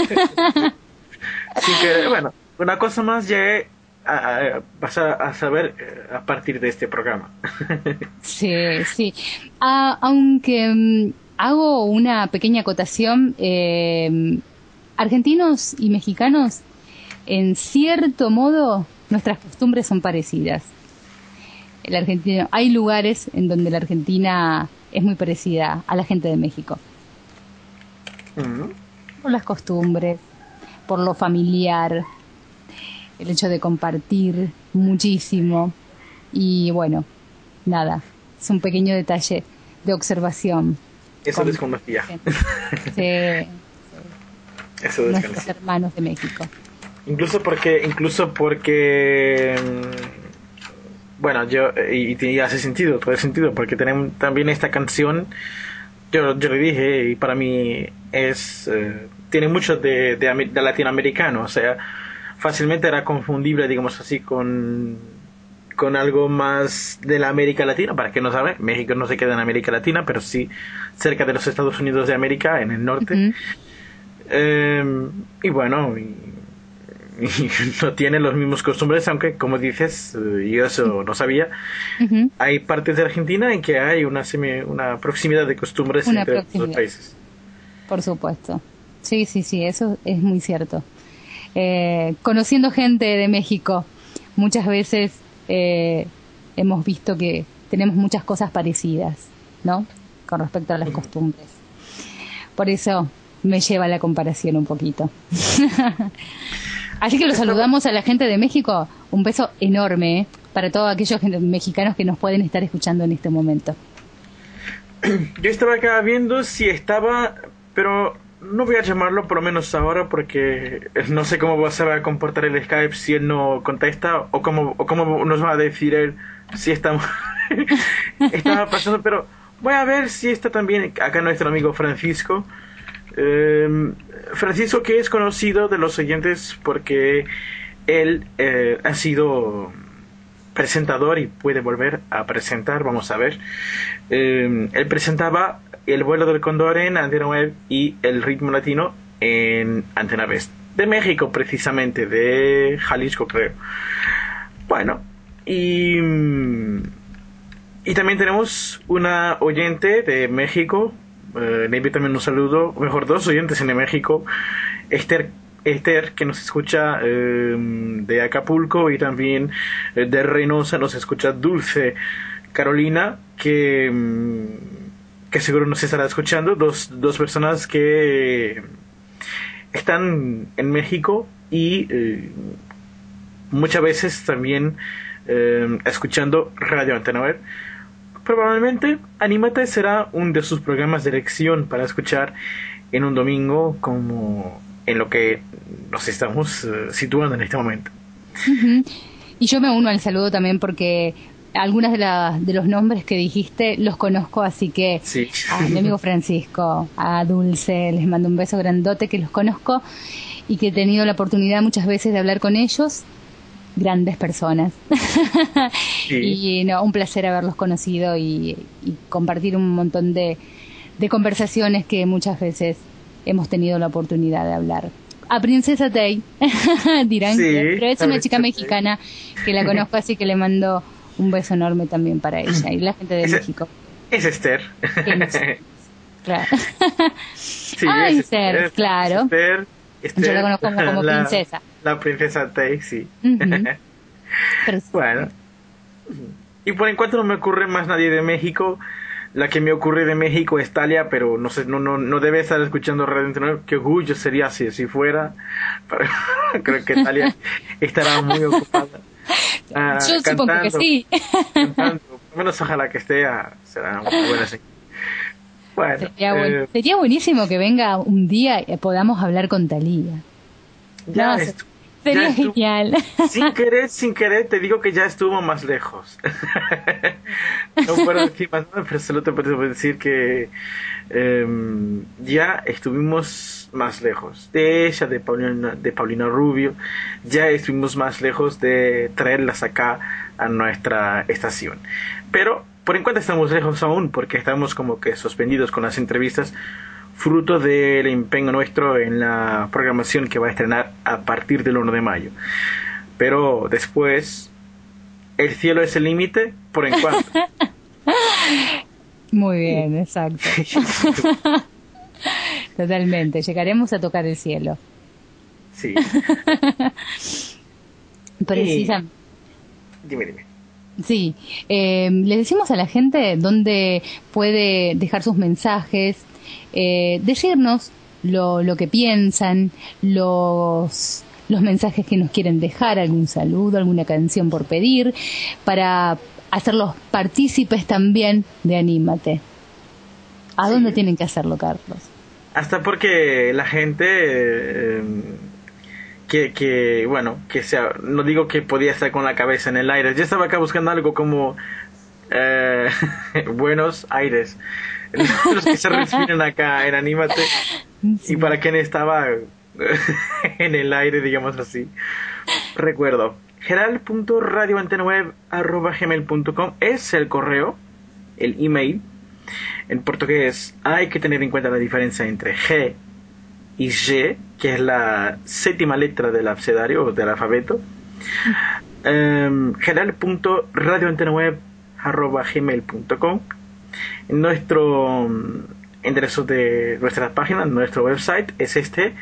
Así que, bueno, una cosa más ya vas a saber a partir de este programa. Sí, sí. Aunque hago una pequeña acotación, argentinos y mexicanos, en cierto modo, nuestras costumbres son parecidas. El argentino, hay lugares en donde la Argentina es muy parecida a la gente de México. Por las costumbres, por lo familiar, el hecho de compartir muchísimo. Y bueno, nada, es un pequeño detalle de observación. Eso desconocía. Sí. Eso desconocía. Nuestros hermanos de México. Incluso porque bueno, y hace sentido, todo el sentido, porque tenemos también esta canción, yo le dije, y para mí tiene mucho de latinoamericano, o sea, fácilmente era confundible, digamos así, con algo más de la América Latina. Para quien no sabe, México no se queda en América Latina, pero sí cerca de los Estados Unidos de América, en el norte. Uh-huh. Y bueno, y no tiene los mismos costumbres, aunque como dices, yo eso no sabía. Uh-huh. Hay partes de Argentina en que hay una proximidad de costumbres entre los países. Por supuesto. Sí, eso es muy cierto. Conociendo gente de México, muchas veces hemos visto que tenemos muchas cosas parecidas, ¿no? Con respecto a las costumbres. Por eso me lleva la comparación un poquito. Así que los saludamos a la gente de México. Un beso enorme para todos aquellos mexicanos que nos pueden estar escuchando en este momento. Yo estaba acá viendo si estaba, pero no voy a llamarlo por lo menos ahora porque no sé cómo se va a comportar el Skype si él no contesta o cómo nos va a decir él si estamos estaba pasando, pero voy a ver si está también acá nuestro amigo Francisco. Francisco, que es conocido de los oyentes porque él ha sido presentador y puede volver a presentar, vamos a ver. Él presentaba El vuelo del cóndor en Antena Web y El ritmo latino en Antena West, de México precisamente, de Jalisco creo. Bueno, y también tenemos una oyente de México, le envío también un saludo, mejor dos oyentes en México, Esther, que nos escucha de Acapulco, y también de Reynosa nos escucha Dulce Carolina, que seguro nos estará escuchando, dos personas que están en México y muchas veces también escuchando Radio Antena Web. Probablemente Anímate será uno de sus programas de elección para escuchar en un domingo, como en lo que nos estamos situando en este momento. Uh-huh. Y yo me uno al saludo también porque algunas de los nombres que dijiste los conozco, así que sí. A mi amigo Francisco, a Dulce, les mando un beso grandote, que los conozco y que he tenido la oportunidad muchas veces de hablar con ellos. Grandes personas. Sí. Y no, un placer haberlos conocido y compartir un montón de conversaciones que muchas veces hemos tenido la oportunidad de hablar. A Princesa Tay dirán sí, pero es una chica mexicana que la conozco, así que le mando un beso enorme también para ella y la gente de México. Es Esther. Claro. Sí, Esther, claro. Esther, yo la conozco como princesa. La princesa Tay, sí. Uh-huh. Bueno. Y por enquanto no me ocurre más nadie de México. La que me ocurre de México es Talia, pero no sé, no debe estar escuchando Radio Antena. Qué orgullo sería si fuera. Pero creo que Talia estará muy ocupada. Yo supongo que sí. Cantando. Menos ojalá que esté, será una buena señal. Bueno, sería buenísimo que venga un día y podamos hablar con Talía. Sería genial. Sin querer, te digo que ya estuvo más lejos. No puedo decir más nada, pero solo te puedo decir que ya estuvimos más lejos de ella, de Paulina Rubio. Ya estuvimos más lejos de traerlas acá a nuestra estación. Pero por enquanto estamos lejos aún, porque estamos como que suspendidos con las entrevistas, fruto del empeño nuestro en la programación que va a estrenar a partir del 1 de mayo. Pero después, el cielo es el límite, por enquanto. Muy bien, exacto. Totalmente, llegaremos a tocar el cielo. Sí. Precisamente. Dime. Sí, le decimos a la gente dónde puede dejar sus mensajes, decirnos lo que piensan, los mensajes que nos quieren dejar, algún saludo, alguna canción por pedir, para hacerlos partícipes también de Anímate. ¿A dónde tienen que hacerlo, Carlos? Hasta porque la gente que sea, no digo que podía estar con la cabeza en el aire. Yo estaba acá buscando algo como Buenos Aires, los que se respiran acá en Anímate, sí. Y para quien estaba en el aire, digamos así, recuerdo geral.radioantenaweb@gmail.com es el correo, el email. En portugués hay que tener en cuenta la diferencia entre G y G, que es la séptima letra del abecedario o del alfabeto. Geral.radioantenaweb@gmail.com. Nuestro enderezo de nuestra página, nuestro website es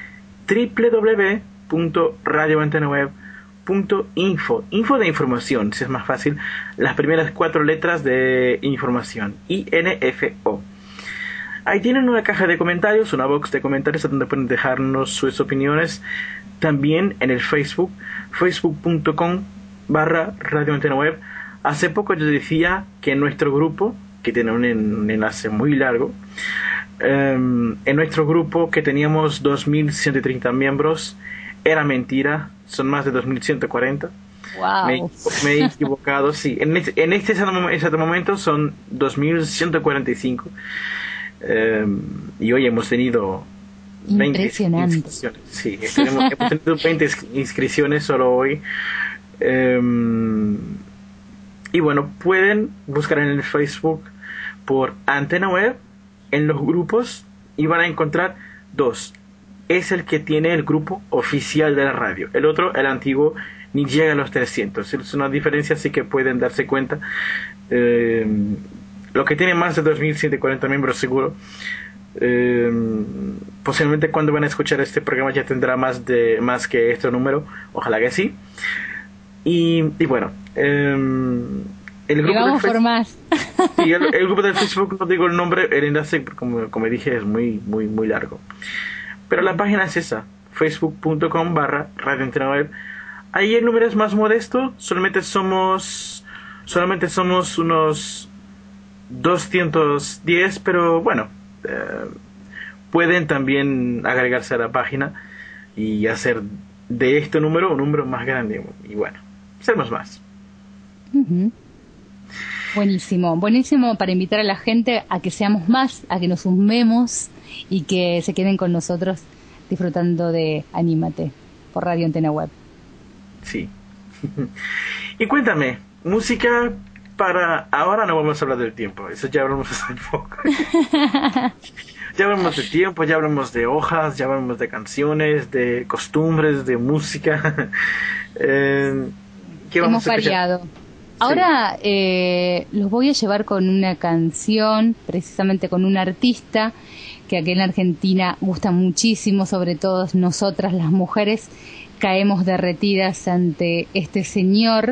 www.radioantenaweb.info. Info de información, si es más fácil, las primeras 4 letras de información, INFO. Ahí tienen una caja de comentarios, una box de comentarios donde pueden dejarnos sus opiniones. También en el Facebook, facebook.com/Radio Antena Web. Hace poco yo decía que en nuestro grupo, que tiene un enlace muy largo, en nuestro grupo que teníamos 2.130 miembros, era mentira, son más de 2.140. Wow. Me he equivocado, sí. En este exacto momento son 2.145. Y hoy hemos tenido 20 inscripciones. Sí, hemos tenido 20 inscripciones solo hoy. Y bueno, pueden buscar en el Facebook por Antena Web en los grupos y van a encontrar dos. Es el que tiene el grupo oficial de la radio. El otro, el antiguo, ni llega a los 300. Es una diferencia, así que pueden darse cuenta. Lo que tiene más de 2.140 miembros seguro. Posiblemente cuando van a escuchar este programa ya tendrá más que este número. Ojalá que sí. Y bueno, el grupo vamos por más. Sí, el grupo de Facebook, no digo el nombre, el enlace, como dije, es muy largo. Pero la página es esa, facebook.com/Radio Antena Web. Ahí el número es más modesto, solamente somos unos 210, pero bueno, pueden también agregarse a la página y hacer de este número un número más grande. Y bueno, seremos más. Uh-huh. Buenísimo para invitar a la gente a que seamos más, a que nos sumemos y que se queden con nosotros disfrutando de Anímate por Radio Antena Web. Sí. Y cuéntame, música para... Ahora no vamos a hablar del tiempo, eso ya hablamos hace poco. Ya hablamos de tiempo, ya hablamos de hojas, ya hablamos de canciones, de costumbres, de música. ¿Qué vamos Hemos variado. Ahora los voy a llevar con una canción, precisamente con un artista que aquí en Argentina gusta muchísimo, sobre todo nosotras las mujeres caemos derretidas ante este señor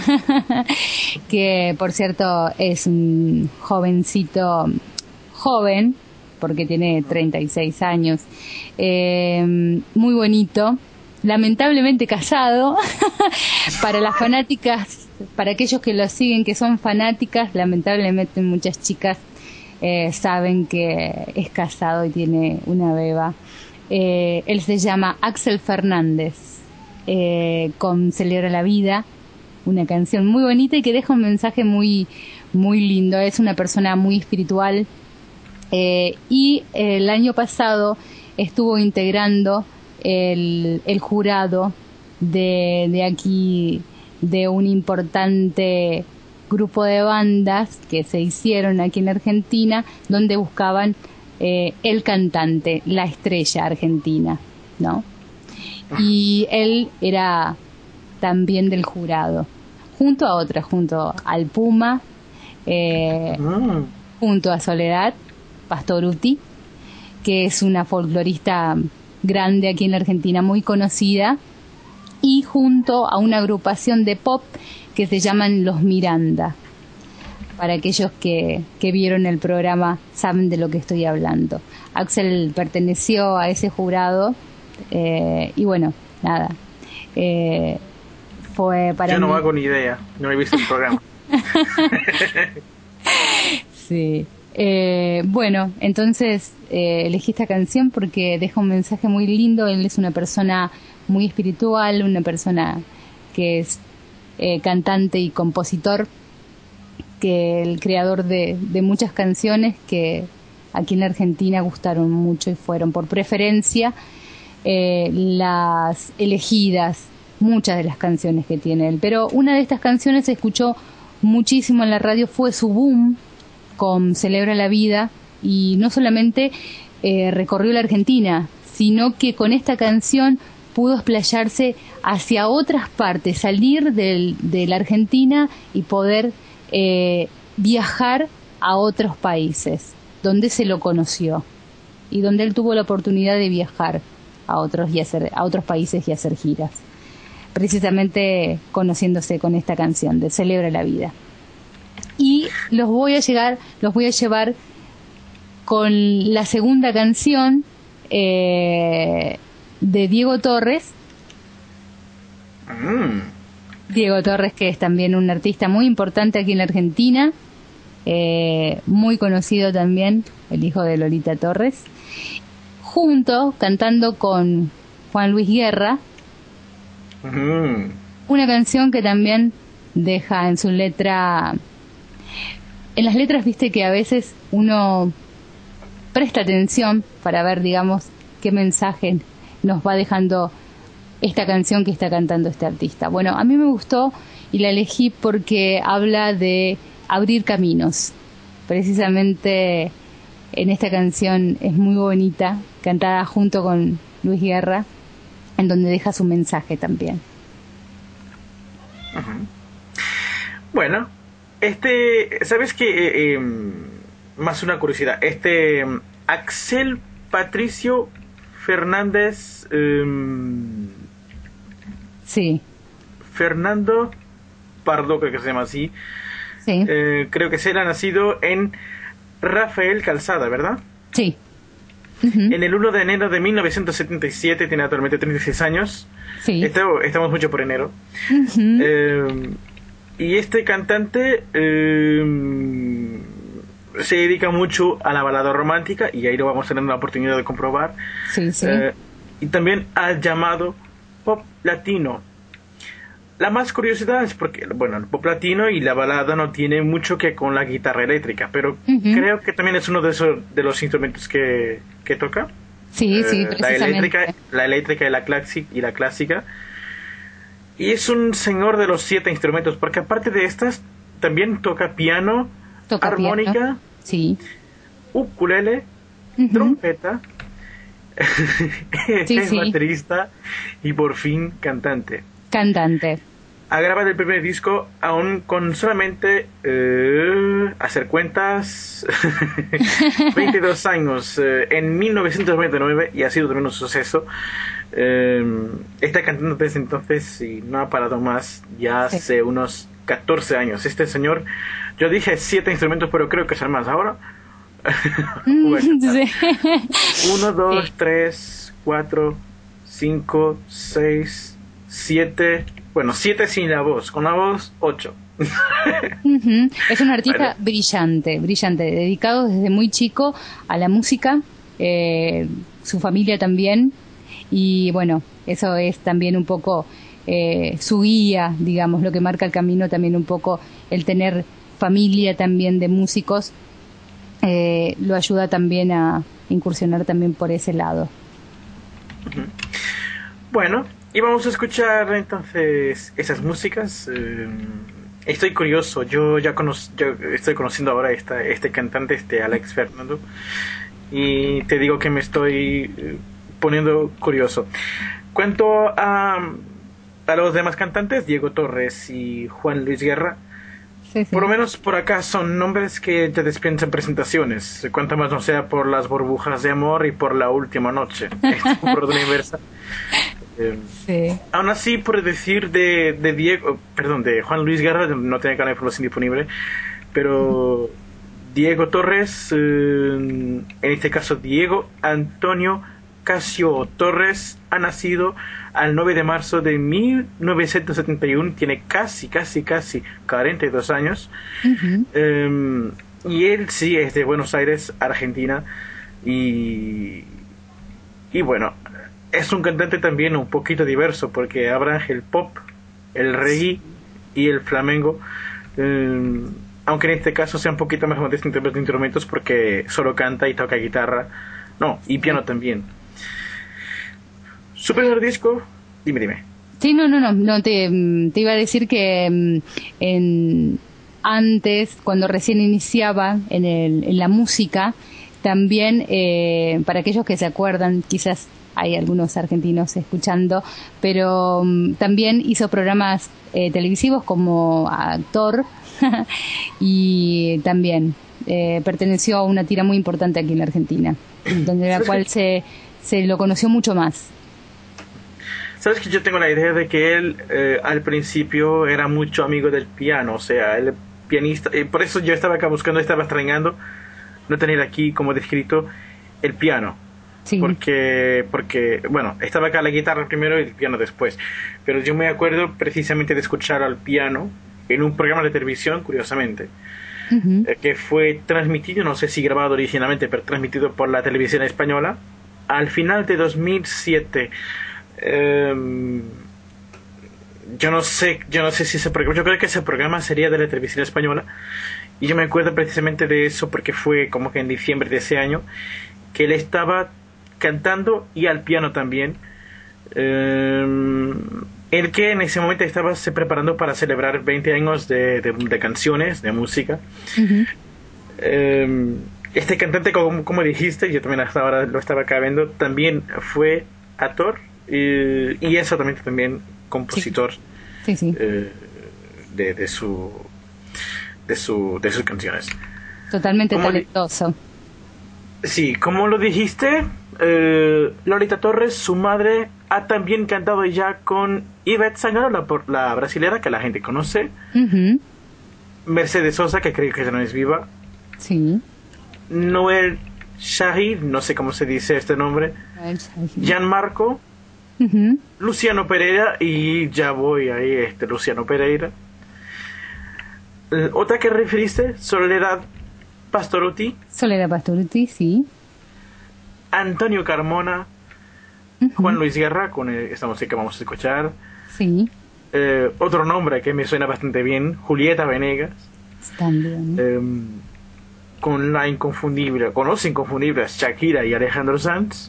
que por cierto es un jovencito joven porque tiene 36 años, muy bonito, lamentablemente casado. Para las fanáticas, para aquellos que lo siguen, que son fanáticas, lamentablemente muchas chicas saben que es casado y tiene una beba. Él se llama Axel Fernández, con Celebra la Vida, una canción muy bonita y que deja un mensaje muy lindo. Es una persona muy espiritual, y el año pasado estuvo integrando el jurado de aquí, de un importante grupo de bandas que se hicieron aquí en Argentina, donde buscaban el cantante, la estrella argentina, ¿no? Y él era también del jurado, junto a otras, junto al Puma, junto a Soledad Pastoruti, que es una folclorista grande aquí en la Argentina, muy conocida, y junto a una agrupación de pop que se llaman Los Miranda. Para aquellos que vieron el programa saben de lo que estoy hablando. Axel perteneció a ese jurado, y bueno, nada, fue para Yo no mí... hago ni idea, no he visto el programa. Sí. Bueno, entonces elegí esta canción porque deja un mensaje muy lindo. Él es una persona muy espiritual, una persona que es cantante y compositor, que el creador de muchas canciones que aquí en la Argentina gustaron mucho y fueron por preferencia las elegidas, muchas de las canciones que tiene él. Pero una de estas canciones se escuchó muchísimo en la radio, fue su boom con Celebra la Vida, y no solamente recorrió la Argentina, sino que con esta canción pudo explayarse hacia otras partes, salir de la Argentina y poder viajar a otros países donde se lo conoció y donde él tuvo la oportunidad de viajar a otros países y hacer giras, precisamente conociéndose con esta canción de Celebra la Vida. Y los voy a llevar con la segunda canción de Diego Torres. Diego Torres, que es también un artista muy importante aquí en la Argentina, muy conocido también, el hijo de Lolita Torres, cantando con Juan Luis Guerra, una canción que también deja en su letra, en las letras, viste que a veces uno presta atención para ver, digamos, qué mensaje nos va dejando esta canción que está cantando este artista. Bueno, a mí me gustó y la elegí porque habla de abrir caminos. Precisamente en esta canción es muy bonita, cantada junto con Luis Guerra, en donde deja su mensaje también. Bueno, ¿sabes qué? Más una curiosidad. Axel Patricio Fernández, sí. Fernando Pardo, creo que se llama así. Sí. Creo que se era nacido en Rafael Calzada, ¿verdad? Sí. En el 1 de enero de 1977, tiene actualmente 36 años. Sí. Estamos mucho por enero. Y este cantante se dedica mucho a la balada romántica, y ahí lo vamos a tener la oportunidad de comprobar. Sí, sí. Y también al llamado pop latino. La más curiosidad es porque, bueno, el pop latino y la balada no tiene mucho que con la guitarra eléctrica, pero creo que también es uno de los instrumentos que toca. Sí, sí, precisamente. La eléctrica y la clásica. Y es un señor de los 7 instrumentos, porque aparte de estas, también toca piano, armónica, sí, ukulele, trompeta, es baterista y por fin cantante. Ha grabado el primer disco aún con solamente, hacer cuentas, 22 años, en 1999, y ha sido también un suceso. Está cantando desde entonces y no ha parado más, ya hace unos 14 años. Este señor, yo dije 7 instrumentos, pero creo que son más ahora. 1, 2, 3, 4, 5, 6, 7, bueno, 7 sin la voz, con la voz 8. Es un artista brillante, dedicado desde muy chico a la música, su familia también, y bueno, eso es también un poco su guía, digamos, lo que marca el camino también un poco, el tener familia también de músicos, lo ayuda también a incursionar también por ese lado. Bueno, y vamos a escuchar entonces esas músicas. Estoy curioso, yo estoy conociendo ahora este cantante, Alex Fernando, y te digo que me estoy poniendo curioso. Cuanto a los demás cantantes, Diego Torres y Juan Luis Guerra, por lo menos por acá son nombres que te dispensan presentaciones, cuanto más no sea por Las burbujas de amor y por La última noche, por una inversa. Aún así, por decir de Juan Luis Guerra, no tenía canal de información disponible, pero Diego Torres, en este caso Diego Antonio Casio Torres, ha nacido al 9 de marzo de 1971, tiene casi 42 años, y él sí es de Buenos Aires, Argentina, y bueno, es un cantante también un poquito diverso, porque abraja el pop, el reggae y el flamenco, aunque en este caso sea un poquito más modesto en términos de instrumentos, porque solo canta y toca guitarra, y piano también. Su primer disco, dime. Sí, no te iba a decir que antes, cuando recién iniciaba en la música, también, para aquellos que se acuerdan, quizás hay algunos argentinos escuchando, pero también hizo programas televisivos como actor y también perteneció a una tira muy importante aquí en la Argentina, donde la cual se lo conoció mucho más. Sabes que yo tengo la idea de que él al principio era mucho amigo del piano, o sea, el pianista, por eso yo estaba acá buscando, estaba extrañando no tener aquí como descrito el piano. Sí. Porque, bueno, estaba acá la guitarra primero y el piano después. Pero yo me acuerdo precisamente de escuchar al piano en un programa de televisión, curiosamente, que fue transmitido, no sé si grabado originalmente, pero transmitido por la televisión española, al final de 2007. Yo no sé si ese programa, yo creo que ese programa sería de la televisión española, y yo me acuerdo precisamente de eso porque fue como que en diciembre de ese año que él estaba cantando y al piano también, el que en ese momento estaba se preparando para celebrar 20 años de canciones, de música. Este cantante, como dijiste, yo también hasta ahora lo estaba acá viendo, también fue actor y eso también compositor. Sí. De sus canciones. Totalmente talentoso. Sí, como lo dijiste, Lolita Torres, su madre, ha también cantado ya con Ivette Sangalo, la brasilera que la gente conoce, Mercedes Sosa, que creo que ya no es viva, sí, Noel Shahid, no sé cómo se dice este nombre, Gianmarco, Luciano Pereira, y ya voy ahí, Luciano Pereira. Otra que referiste, Soledad Pastorutti, sí. Antonio Carmona, Juan Luis Guerra, con esta música que vamos a escuchar. Sí. Otro nombre que me suena bastante bien, Julieta Venegas. También. Con los inconfundibles Shakira y Alejandro Sanz.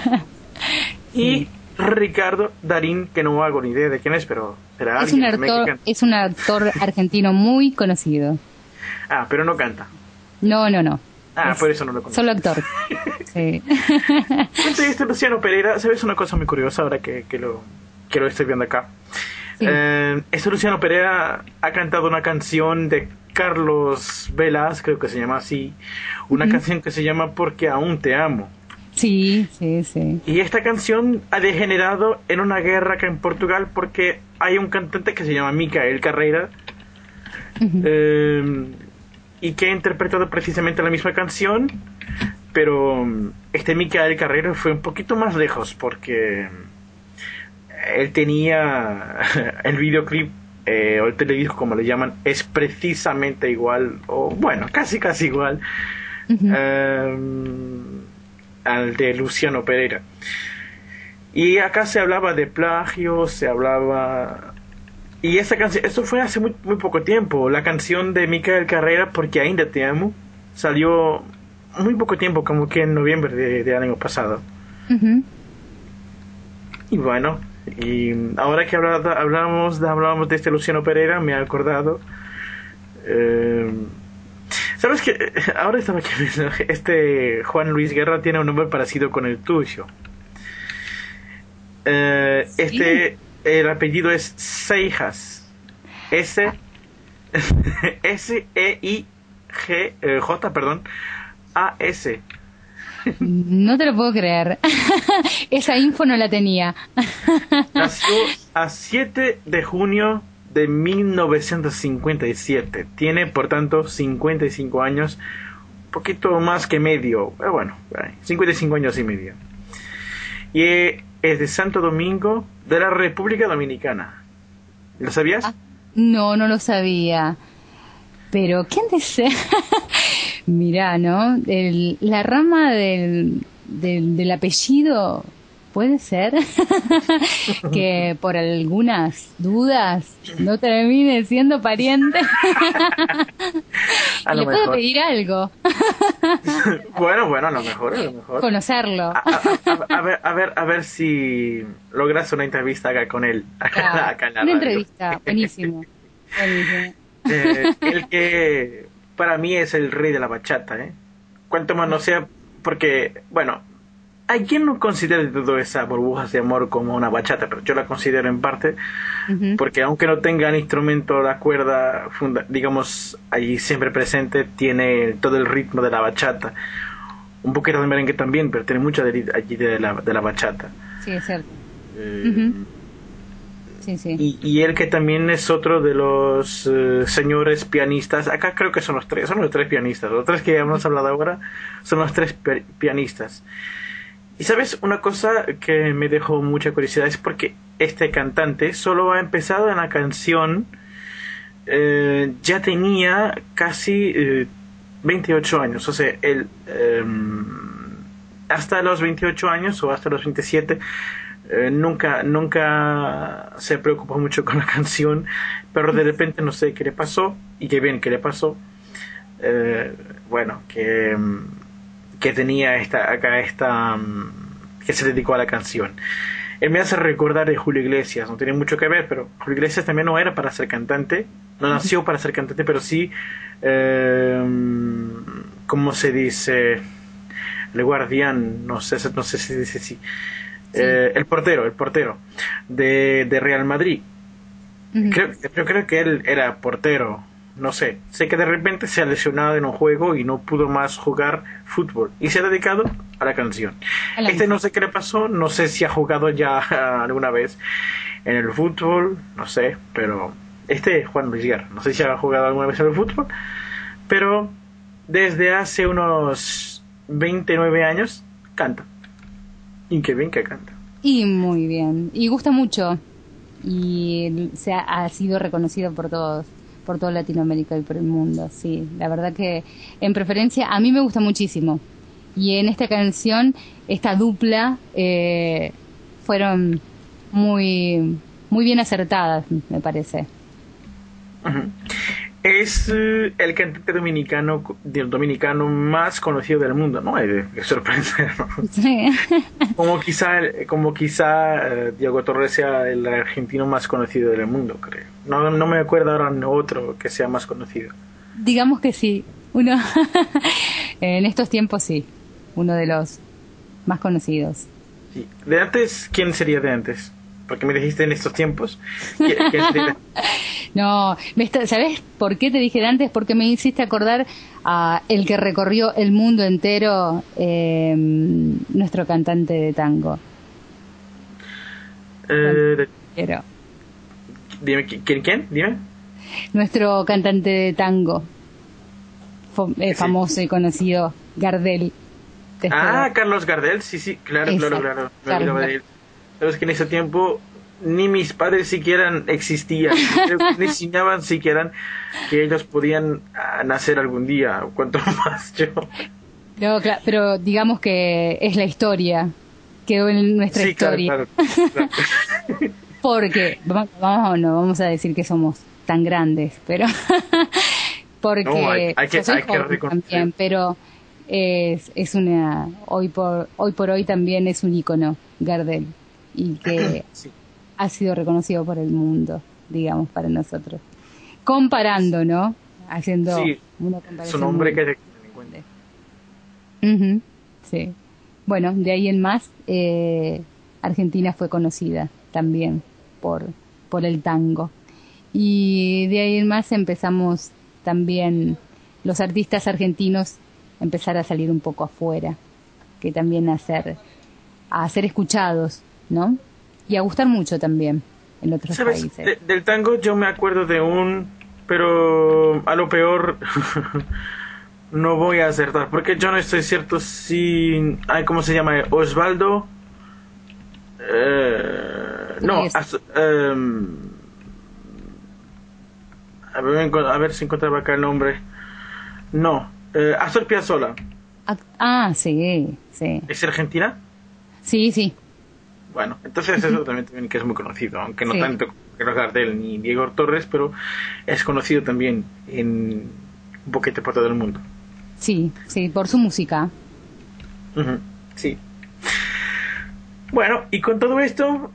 Y Ricardo Darín, que no hago ni idea de quién es, pero será alguien. Es un actor argentino muy conocido. Ah, pero no canta. No. Por eso no lo conozco. Solo actor. Sí. Entonces, Luciano Pereira, ¿sabes una cosa muy curiosa ahora que lo estoy viendo acá? Sí. Luciano Pereira ha cantado una canción de Carlos Velas, creo que se llama así, una canción que se llama Porque aún te amo. Sí. Y esta canción ha degenerado en una guerra acá en Portugal porque hay un cantante que se llama Micael Carreira, y que ha interpretado precisamente la misma canción, pero Micael Carreira fue un poquito más lejos porque él tenía el videoclip o el teledisco, como le llaman, es precisamente igual, o bueno, casi igual al de Luciano Pereira. Y acá se hablaba de plagio, y esa canción, eso fue hace muy poco tiempo. La canción de Micael Carreira, Porque ainda te amo, salió muy poco tiempo, como que en noviembre del año pasado. Y bueno, y ahora que hablábamos de Luciano Pereira, me he acordado. ¿Sabes qué? Ahora estaba aquí viendo, Juan Luis Guerra tiene un nombre parecido con el tuyo. ¿Sí? El apellido es Seijas. S-E-I-G-J, perdón, A-S. No te lo puedo creer. Esa info no la tenía. Nació a 7 de junio de 1957. Tiene, por tanto, 55 años. Un poquito más que medio. Bueno, 55 años y medio. Y es de Santo Domingo, de la República Dominicana. ¿Lo sabías? No lo sabía. Pero, ¿quién dice? Mirá, ¿no? La rama del apellido, puede ser que por algunas dudas no termine siendo pariente. ¿Le puedo pedir algo? Bueno, a lo mejor. Conocerlo. A ver si logras una entrevista acá con él. Acá en la una radio. Entrevista, buenísimo. El que para mí es el rey de la bachata, cuanto más no sea, porque, bueno, hay quien no considera todas esas burbujas de amor como una bachata, pero yo la considero en parte, porque aunque no tenga el instrumento, la cuerda, digamos, ahí siempre presente, tiene todo el ritmo de la bachata, un poquito de merengue también, pero tiene mucho allí de la bachata. Sí, es cierto. Sí, sí. Y él que también es otro de los señores pianistas. Acá creo que son los tres pianistas. Los tres que hemos hablado ahora son los tres pianistas. Y sabes, una cosa que me dejó mucha curiosidad es porque este cantante solo ha empezado en la canción, ya tenía casi 28 años. O sea, él hasta los 28 años o hasta los 27 nunca se preocupó mucho con la canción, pero de repente no sé qué le pasó, y qué bien que le pasó. Bueno, que tenía esta que se dedicó a la canción. Él me hace recordar de Julio Iglesias, no tiene mucho que ver, pero Julio Iglesias también no era para ser cantante, no nació para ser cantante, pero sí, ¿cómo se dice? El guardián, no sé si dice así. Sí. El portero de Real Madrid. Yo creo que él era portero, no sé que de repente se ha lesionado en un juego y no pudo más jugar fútbol y se ha dedicado a la canción. No sé qué le pasó, no sé si ha jugado ya alguna vez en el fútbol, no sé, pero Juan Luis Guerra, no sé si ha jugado alguna vez en el fútbol, pero desde hace unos 29 años canta. Y qué bien que canta. Y muy bien. Y gusta mucho. Y ha sido reconocido por todos, por toda Latinoamérica y por el mundo. Sí, la verdad que en preferencia a mí me gusta muchísimo. Y en esta canción, esta dupla fueron muy bien acertadas, me parece. Uh-huh. Es el cantante dominicano más conocido del mundo, ¿no? Qué sorprender, ¿no? Sí. Como quizá Diego Torres sea el argentino más conocido del mundo, creo. No me acuerdo ahora otro que sea más conocido. Digamos que sí. En estos tiempos sí. Uno de los más conocidos. Sí. ¿De antes? ¿Quién sería de antes? Porque me dijiste en estos tiempos. ¿Quién sería? No, ¿sabes por qué te dije de antes? Porque me hiciste acordar a el que recorrió el mundo entero, nuestro cantante de tango. Dime, ¿quién? Dime. Nuestro cantante de tango, Sí. famoso y conocido, Gardel. Carlos Gardel, sí, claro. Me olvidaba de él. Sabes que en ese tiempo ni mis padres siquiera existían, ni soñaban siquiera que ellos podían nacer algún día, cuanto más yo. No, claro, pero digamos que es la historia, quedó en nuestra historia. Claro. Porque no vamos a decir que somos tan grandes, pero porque no, hay que reconocer también, pero es una hoy por hoy también es un ícono, Gardel, y que sí. Ha sido reconocido por el mundo, digamos, para nosotros. Comparando, ¿no? Haciendo una comparación. Es un hombre que hay que tener en cuenta. Uh-huh, sí. Bueno, de ahí en más, Argentina fue conocida también por el tango. Y de ahí en más empezamos también los artistas argentinos a empezar a salir un poco afuera, que también a ser escuchados, ¿no? Y a gustar mucho también en otros países. Del tango yo me acuerdo de pero a lo peor no voy a acertar, porque yo no estoy cierto si... ¿cómo se llama? Osvaldo... a ver si encontraba acá el nombre. Astor Piazzolla. Sí. ¿Es Argentina? Sí. Bueno, entonces eso también que es muy conocido, aunque no tanto que los Gardel ni Diego Torres, pero es conocido también en un poquito por todo el mundo. Sí, por su música. Uh-huh, sí. Bueno, y con todo esto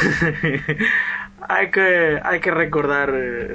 hay que recordar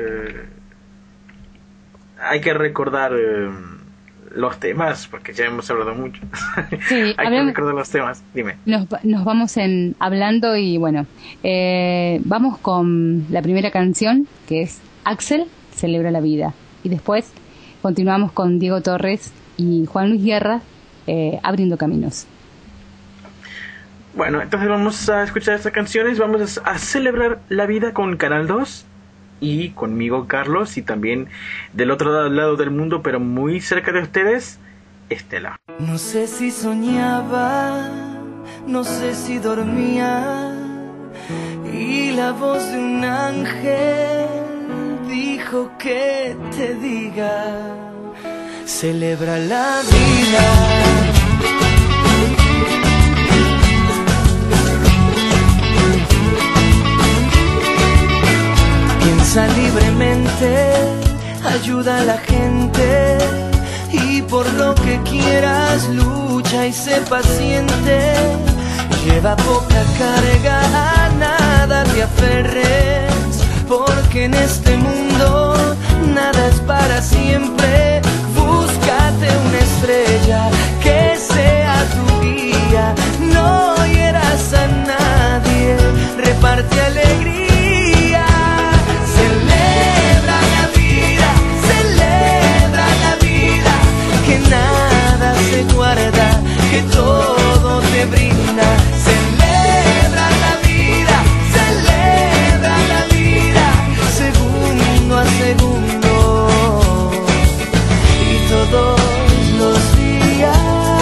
los temas, porque ya hemos hablado mucho. Sí, hay que recordar los temas. Dime. Nos vamos hablando y bueno, vamos con la primera canción, que es Axel, Celebra la Vida. Y después continuamos con Diego Torres y Juan Luis Guerra, Abriendo Caminos. Bueno, entonces vamos a escuchar estas canciones, vamos a celebrar la vida con Canal 2 y conmigo, Carlos, y también del otro lado del mundo, pero muy cerca de ustedes, Estela. No sé si soñaba, no sé si dormía, y la voz de un ángel dijo que te diga, celebra la vida. Piensa libremente, ayuda a la gente, y por lo que quieras lucha y sé paciente. Lleva poca carga, a nada te aferres, porque en este mundo nada es para siempre. Búscate una estrella que sea tu guía, no hieras a nadie, reparte alegría. Celebra la vida, celebra la vida, que nada se guarda, que todo te brinda. Celebra la vida, celebra la vida, segundo a segundo y todos los días.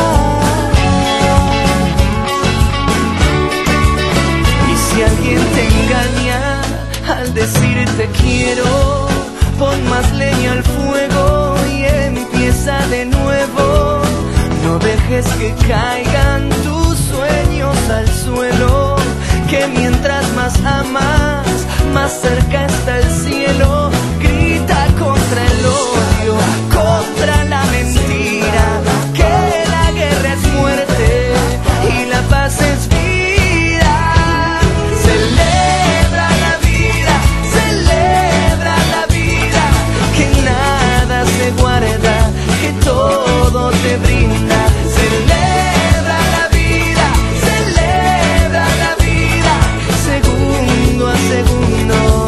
Y si alguien te engaña al decirte quiero, pon más leña al fuego y empieza de nuevo. No dejes que caigan tus sueños al suelo, que mientras más amas, más cerca está el cielo. Grita contra el odio, contra la mentira, que la guerra es muerte y la paz es vida. Celebra la vida, celebra la vida, que nada se guarda, que todo te brinda. Celebra la vida, celebra la vida, segundo a segundo.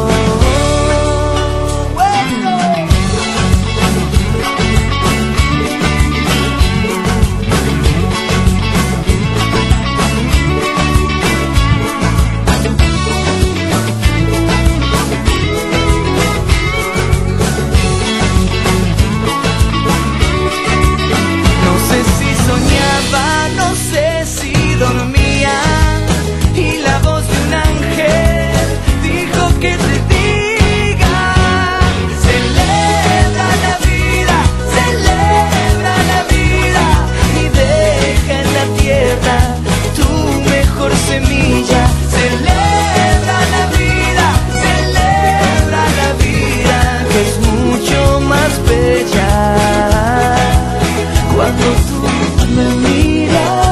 No sé si dormía, y la voz de un ángel dijo que te diga, celebra la vida, celebra la vida, y deja en la tierra tu mejor semilla. Celebra la vida, celebra la vida, que es mucho más bella cuando tú me miras.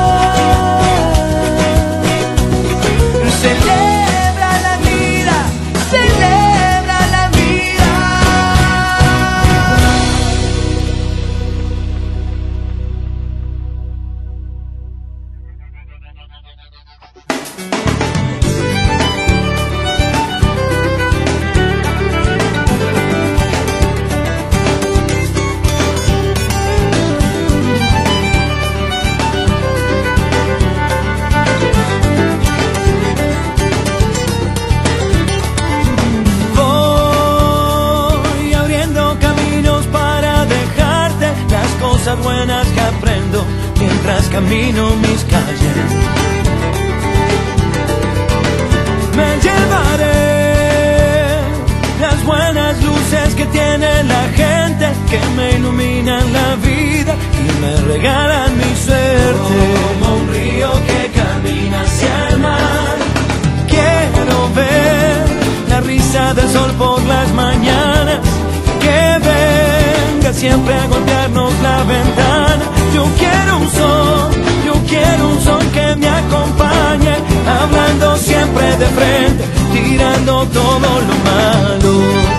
Celebra la vida, celebra la vida. Buenas que aprendo mientras camino mis calles. Me llevaré las buenas luces que tiene la gente, que me iluminan la vida y me regalan mi suerte. Como un río que camina hacia el mar, quiero ver la risa del sol por las mañanas, que venga siempre a golpearnos la ventana. Yo quiero un sol que me acompañe, hablando siempre de frente, tirando todo lo malo.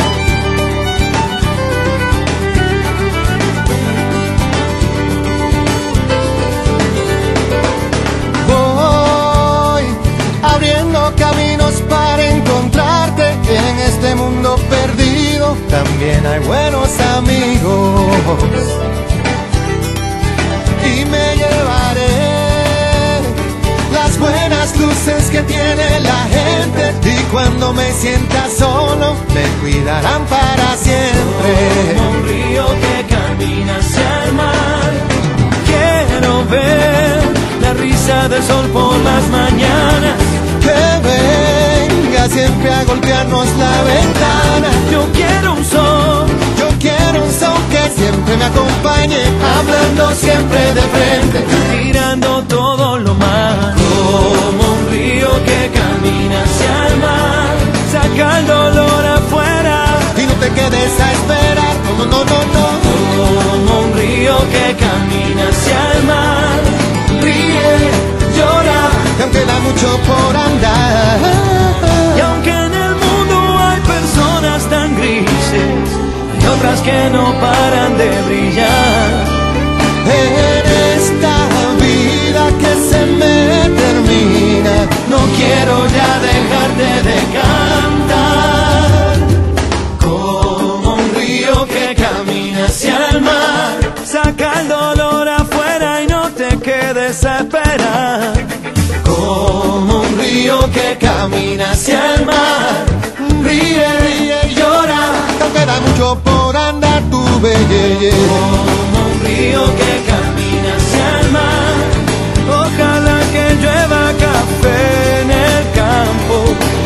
Voy abriendo caminos para encontrarte en este mundo perdido. También hay buenos amigos y me llevaré las buenas luces que tiene la gente, y cuando me sienta solo, me cuidarán para siempre. Como un río que camina hacia el mar, quiero ver la risa del sol por las mañanas, que venga siempre a golpearnos la ventana. yo quiero un sol, Yo quiero un son que siempre me acompañe, hablando siempre de frente, tirando todo lo malo. Como un río que camina hacia el mar, saca el dolor afuera. y no te quedes a esperar, no, no, no, no. Como un río que camina hacia el mar, ríe, llora. Que aún queda mucho por andar, Y aunque en el mundo hay personas tan grises, hay otras que no paran de brillar. en esta vida que se me termina, No quiero ya dejarte de cantar. Como un río que camina hacia el mar, saca el dolor afuera y no te quedes a esperar. Como un río que camina hacia el mar, ríe, ríe y llora. que aún queda mucho por andar, tu belleza. Como un río que camina hacia el mar, ojalá que llueva café en el campo.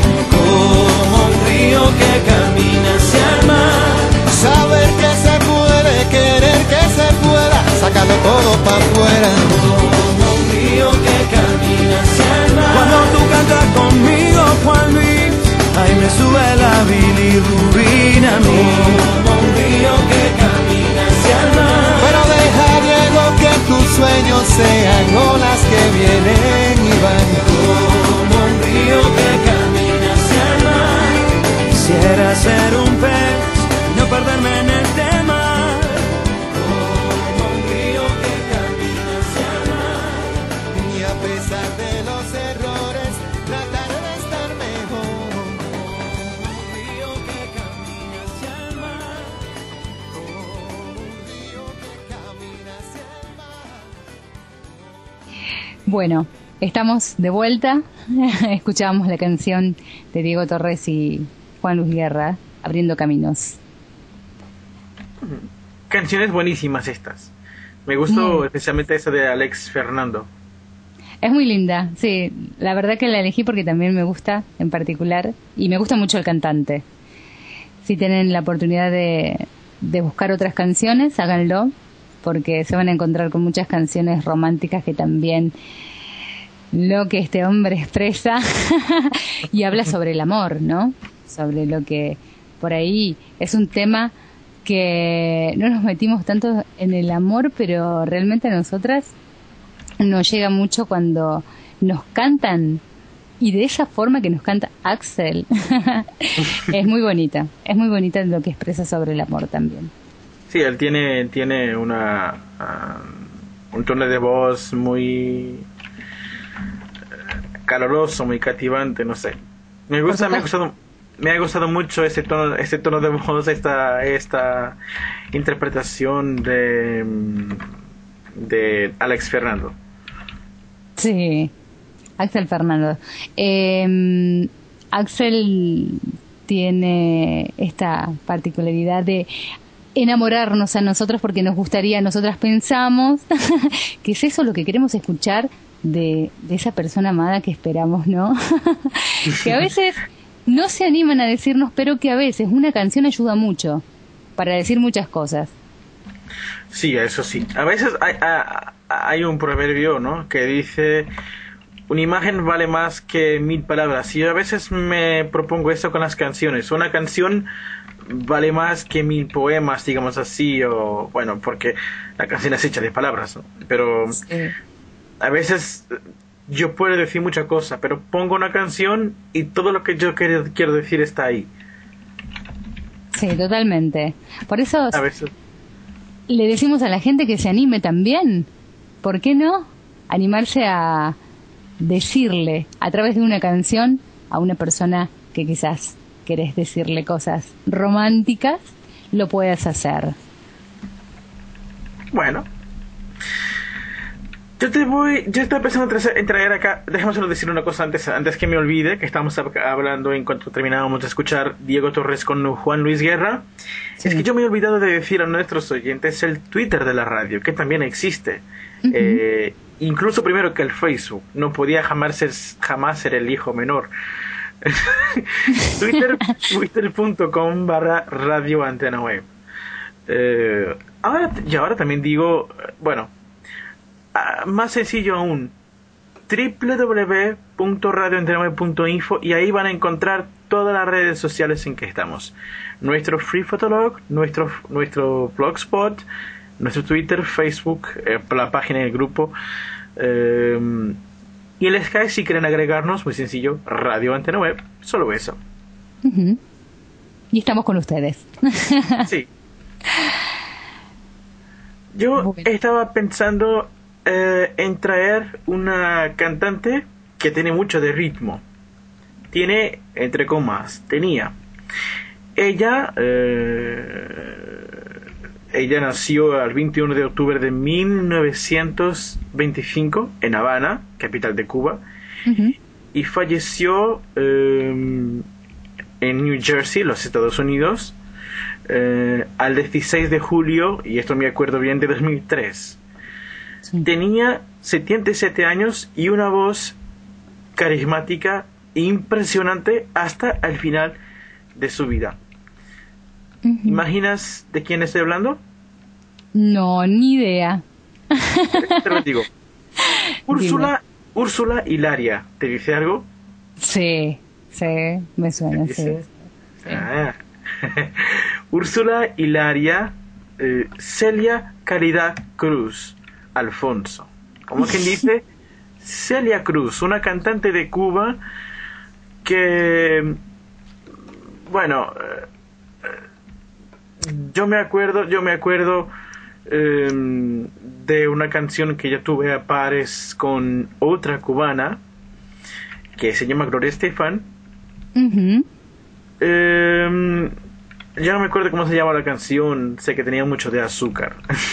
Como un río que camina hacia el mar, Saber que se puede, querer que se pueda, sacarlo todo para afuera. como un río que camina hacia el mar. Cuando tú cantas conmigo, Juan Luis, ahí me sube la bilirrubina a mí. Como un río que camina hacia el mar, Pero deja, Diego, que tus sueños sean olas que vienen y van. como un río que camina hacia el mar. Quisiera ser un pez y no perderme en este mar. Como un río que camina hacia el mar. Y a pesar de los errores, trataré de estar mejor. Como un río que camina hacia el mar. Como un río que camina hacia el mar. Bueno, estamos de vuelta. Escuchábamos la canción de Diego Torres y Juan Luis Guerra, Abriendo Caminos. Canciones buenísimas estas. Me gustó especialmente esa de Alex Fernando. Es muy linda, sí. La verdad que la elegí porque también me gusta en particular y me gusta mucho el cantante. Si tienen la oportunidad de buscar otras canciones, háganlo, porque se van a encontrar con muchas canciones románticas que también lo que este hombre expresa y habla sobre el amor, ¿no? Sobre lo que por ahí es un tema que no nos metimos tanto en el amor, pero realmente a nosotras nos llega mucho cuando nos cantan y de esa forma que nos canta Axel. Es muy bonita lo que expresa sobre el amor también. Sí, él tiene un tono de voz muy caloroso, muy cativante, no sé. Me ha gustado mucho ese tono de voz, esta interpretación de Alex Fernando. Sí, Axel Fernando. Axel tiene esta particularidad de enamorarnos a nosotros porque nos gustaría, nosotras pensamos que es eso lo que queremos escuchar de esa persona amada que esperamos, ¿no? Que a veces no se animan a decirnos, pero que a veces una canción ayuda mucho para decir muchas cosas. Sí, eso sí. A veces hay un proverbio, ¿no?, que dice: una imagen vale más que 1000 palabras. Y yo a veces me propongo eso con las canciones. Una canción vale más que 1000 poemas, digamos así, o bueno, porque la canción es hecha de palabras, ¿no? Pero sí, a veces yo puedo decir mucha cosa, pero pongo una canción y todo lo que yo quiero decir está ahí. Sí, totalmente. Por eso a veces le decimos a la gente que se anime también. ¿Por qué no animarse a decirle a través de una canción a una persona que quizás querés decirle cosas románticas? Lo puedes hacer. Bueno, Yo estaba pensando en traer acá, déjame solo decir una cosa antes que me olvide, que estamos hablando en cuanto terminábamos de escuchar Diego Torres con Juan Luis Guerra. Sí. Es que yo me he olvidado de decir a nuestros oyentes el Twitter de la radio, que también existe. Uh-huh. Incluso primero que el Facebook, no podía jamás ser el hijo menor. Twitter.com/Radio Antena Web. Ahora también digo, bueno, más sencillo aún, www.radioantenaweb.info, y ahí van a encontrar todas las redes sociales en que estamos. Nuestro Free Fotolog, nuestro Blogspot, nuestro Twitter, Facebook, la página del grupo, y el Skype si quieren agregarnos, muy sencillo, Radio Antena Web, solo eso. Uh-huh. Y estamos con ustedes. Sí. Yo estaba pensando en traer una cantante que tiene mucho de ritmo. Tiene, entre comas, tenía. Ella nació el 21 de octubre de 1925 en Habana, capital de Cuba, uh-huh, y falleció en New Jersey, los Estados Unidos, al 16 de julio, y esto me acuerdo bien, de 2003. Sí. Tenía 77 años y una voz carismática e impresionante hasta el final de su vida. Uh-huh. ¿Imaginas de quién estoy hablando? No, ni idea. Te lo digo. Úrsula Hilaria, ¿te dice algo? Sí, me suena, sí. Ah. Úrsula Hilaria, Celia Caridad Cruz Alfonso. Como quien dice, Celia Cruz, una cantante de Cuba que, bueno, yo me acuerdo de una canción que yo tuve a pares con otra cubana que se llama Gloria Estefan. Uh-huh. Ya no me acuerdo cómo se llama la canción, sé que tenía mucho de azúcar.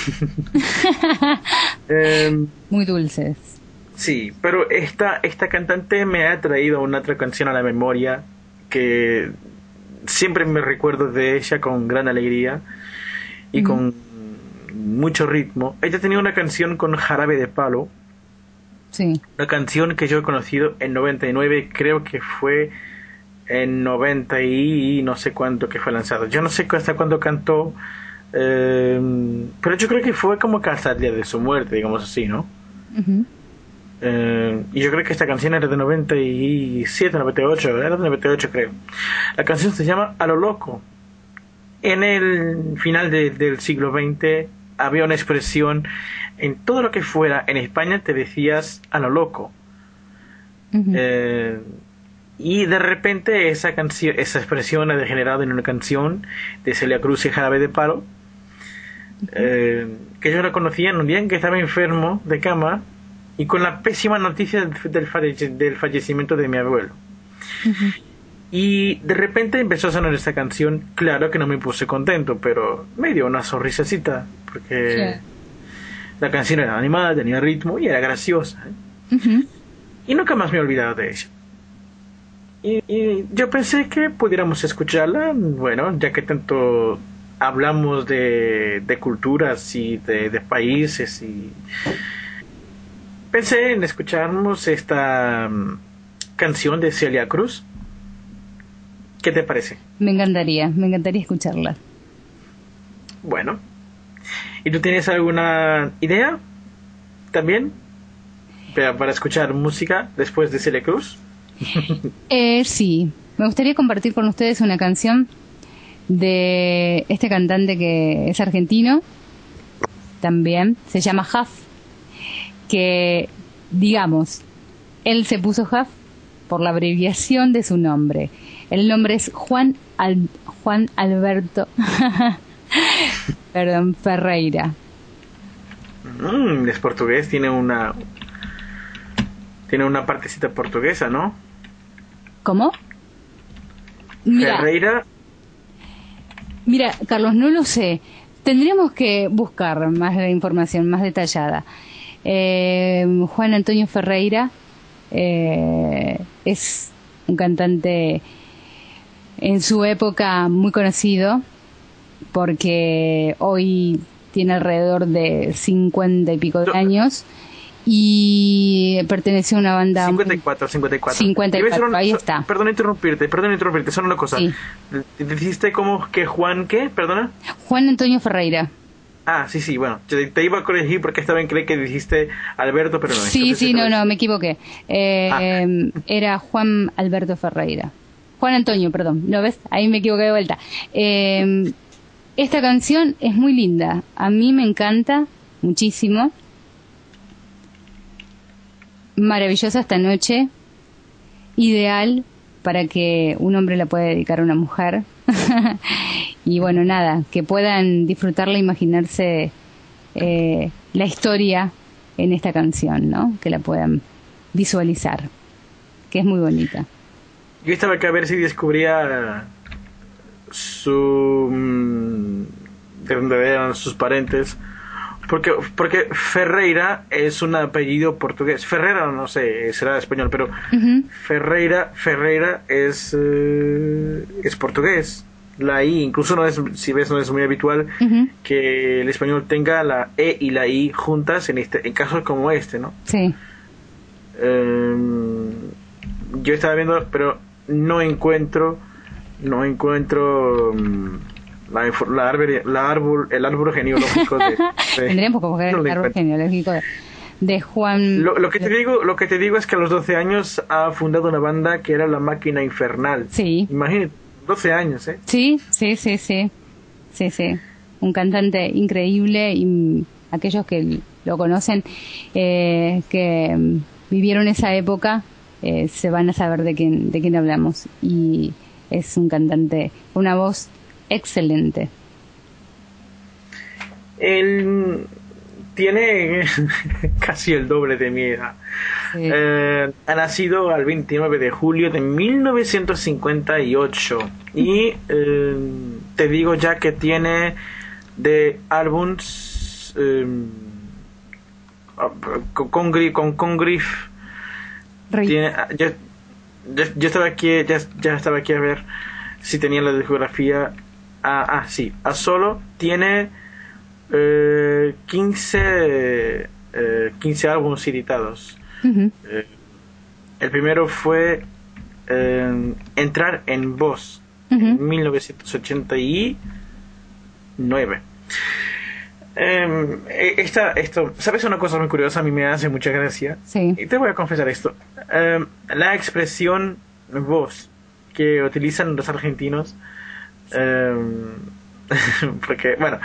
Muy dulces. Sí, pero esta cantante me ha traído una otra canción a la memoria que siempre me recuerdo de ella con gran alegría y uh-huh, con mucho ritmo. Ella tenía una canción con Jarabe de Palo. Sí. Una canción que yo he conocido en 99, creo que fue en 90 y no sé cuánto que fue lanzado. Yo no sé hasta cuándo cantó, pero yo creo que fue como que hasta el día de su muerte, digamos así, ¿no? Uh-huh. Y yo creo que esta canción era de 97, 98, era de 98 creo. La canción se llama A lo Loco. En el final del siglo XX había una expresión, en todo lo que fuera en España te decías a lo loco. Uh-huh. Y de repente esa expresión ha degenerado en una canción de Celia Cruz y Jarabe de Palo, uh-huh, que yo la conocía en un día en que estaba enfermo de cama y con la pésima noticia del fallecimiento de mi abuelo. Uh-huh. Y de repente empezó a sonar esta canción. Claro que no me puse contento, pero me dio una sonrisacita porque sí, la canción era animada, tenía ritmo y era graciosa, ¿eh? Uh-huh. Y nunca más me he olvidado de ella. Y yo pensé que pudiéramos escucharla, bueno, ya que tanto hablamos de culturas y de países, y pensé en escucharnos esta canción de Celia Cruz. ¿Qué te parece? Me encantaría escucharla. Bueno, ¿y tú tienes alguna idea también para escuchar música después de Celia Cruz? Sí, me gustaría compartir con ustedes una canción de este cantante que es argentino también, se llama Huff, que digamos, él se puso Huff por la abreviación de su nombre. El nombre es Juan Alberto Ferreira. Es portugués, tiene una partecita portuguesa, ¿no? ¿Cómo? Ferreira. Mira, Carlos, no lo sé. Tendríamos que buscar más información más detallada. Juan Antonio Ferreira es un cantante en su época muy conocido, porque hoy tiene alrededor de 50 y pico de años y perteneció a una banda 54. 54, ahí está. Perdón interrumpirte, solo una cosa. Sí. ¿Dijiste como que Juan qué? Perdona. Juan Antonio Ferreira. Ah, sí, bueno, te iba a corregir porque esta vez creí que dijiste Alberto, pero no. Sí, no, me equivoqué. Era Juan Alberto Ferreira. Juan Antonio, perdón. ¿No ves? Ahí me equivoqué de vuelta. Esta canción es muy linda. A mí me encanta muchísimo. Maravillosa esta noche. Ideal para que un hombre la pueda dedicar a una mujer. Y bueno, nada, que puedan disfrutarla, imaginarse la historia en esta canción, ¿no? Que la puedan visualizar, que es muy bonita. Yo estaba acá a ver si descubría de dónde eran sus parentes, porque Ferreira es un apellido portugués. Ferreira no sé, será español, pero Ferreira es portugués. La I, incluso no es, si ves, no es muy habitual que el español tenga la E y la I juntas en casos como este, ¿no? Sí. Yo estaba viendo, pero no encuentro el árbol genealógico de tendríamos que buscar el árbol genealógico de Juan. Lo que te digo es que a los 12 años ha fundado una banda que era La Máquina Infernal. Sí. Imagínate, 12 años, ¿eh? Sí. Un cantante increíble, y aquellos que lo conocen, que vivieron esa época, se van a saber de quién hablamos. Y es un cantante, una voz excelente. Él tiene casi el doble de mi edad. Sí. Ha nacido el 29 de julio de 1958 y te digo ya que tiene de álbums con Griff. Yo estaba aquí, ya estaba aquí a ver si tenía la discografía. Sí, a solo tiene 15 álbumes editados. El primero fue Entrar en Voz en 1989. Esto, ¿sabes una cosa muy curiosa? A mí me hace mucha gracia. Sí. Y te voy a confesar esto. La expresión voz que utilizan los argentinos, porque, bueno,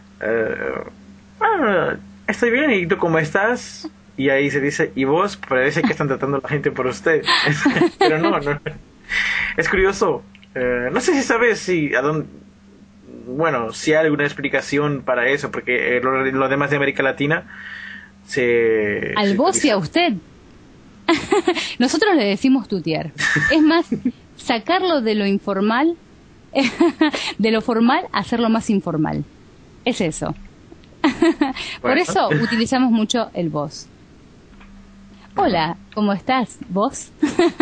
estoy bien, ¿y tú cómo estás? Y ahí se dice, y vos, parece que están tratando a la gente por usted. Pero no. Es curioso. No sé si sabes si hay alguna explicación para eso, porque lo demás de América Latina al vos y a usted. Nosotros le decimos tutear. Es más, sacarlo de lo informal, de lo formal, hacerlo más informal. Es eso. Por eso utilizamos mucho el vos. Hola, ¿cómo estás? ¿Vos?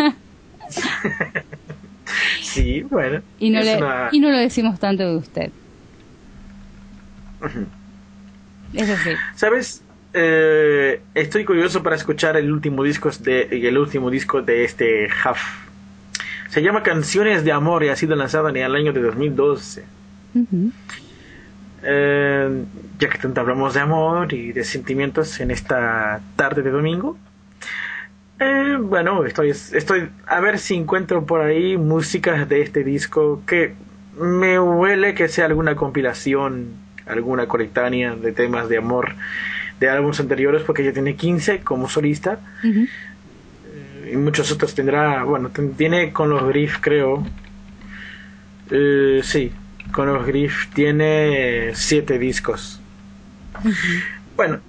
Sí, bueno. Y no lo decimos tanto de usted. Es así. ¿Sabes? Estoy curioso para escuchar el último disco de este Huff. Se llama Canciones de Amor y ha sido lanzado en el año de 2012. Ya que tanto hablamos de amor y de sentimientos en esta tarde de domingo, bueno, estoy a ver si encuentro por ahí música de este disco que me huele que sea alguna compilación, alguna colectánea de temas de amor de álbumes anteriores, porque ya tiene 15 como solista. Y muchos otros tendrá, bueno, tiene con los Griff, creo. Sí, con los Griff tiene 7 discos. Bueno,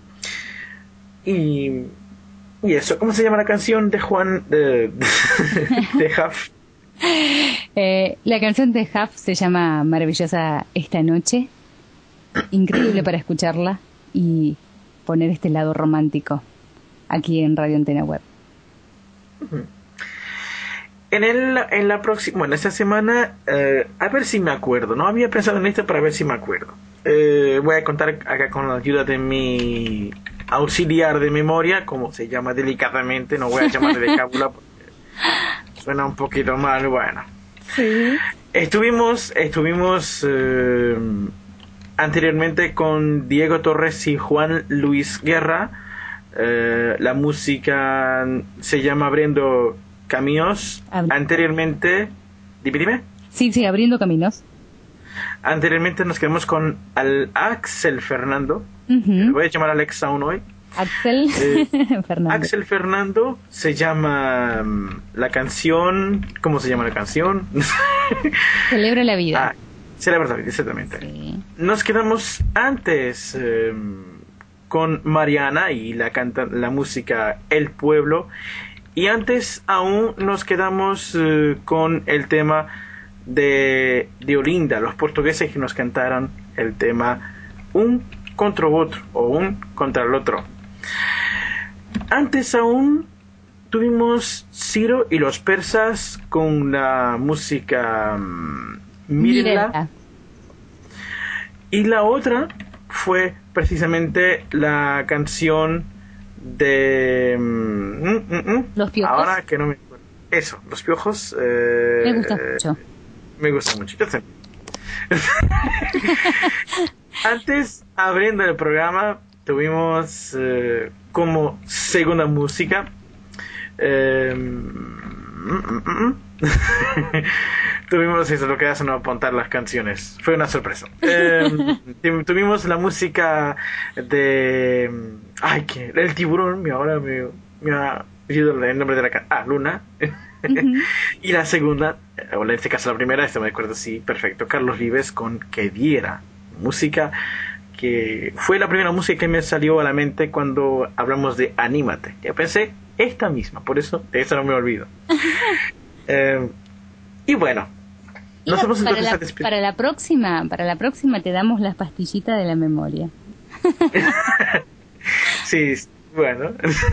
y eso, ¿cómo se llama la canción de Juan de Huff? La canción de Huff se llama Maravillosa esta noche. Increíble para escucharla, y poner este lado romántico aquí en Radio Antena Web. En la próxima, bueno, esta semana, a ver si me acuerdo, no había pensado en esto para ver si me acuerdo. Voy a contar acá con la ayuda de mi auxiliar de memoria, como se llama delicadamente, no voy a llamarle de cábula porque suena un poquito mal, bueno. Sí. Estuvimos anteriormente con Diego Torres y Juan Luis Guerra. La música se llama Abriendo Caminos. Anteriormente, dime. Sí, Abriendo Caminos. Anteriormente nos quedamos con Axel Fernando. Uh-huh. Voy a llamar Alex aún hoy. Axel Fernando. Axel Fernando se llama la canción. ¿Cómo se llama la canción? Celebra la vida. Celebra la vida, exactamente. Sí. Nos quedamos antes con Mariana y la música El Pueblo. Y antes aún nos quedamos con el tema de Olinda, los portugueses que nos cantaron el tema Un contra otro o Un contra el otro. Antes aún tuvimos Ciro y los persas con la música Mirela. Y la otra fue precisamente la canción de Los Piojos. Ahora que no me acuerdo. Eso, Los Piojos. Me gusta mucho. Me gusta mucho. Yo también. Antes, abriendo el programa, tuvimos como segunda música tuvimos eso, lo que hace no apuntar las canciones. Fue una sorpresa. Tuvimos la música de el tiburón. Ahora me ha ayudado el nombre de la canción. Luna. Uh-huh. Y la segunda, o en este caso la primera, me acuerdo, sí, perfecto, Carlos Vives con Que Diera. Música que fue la primera música que me salió a la mente cuando hablamos de Anímate. Yo pensé esta misma, por eso de eso no me olvido. Y bueno, nos hemos para la próxima te damos las pastillitas de la memoria. Sí, bueno.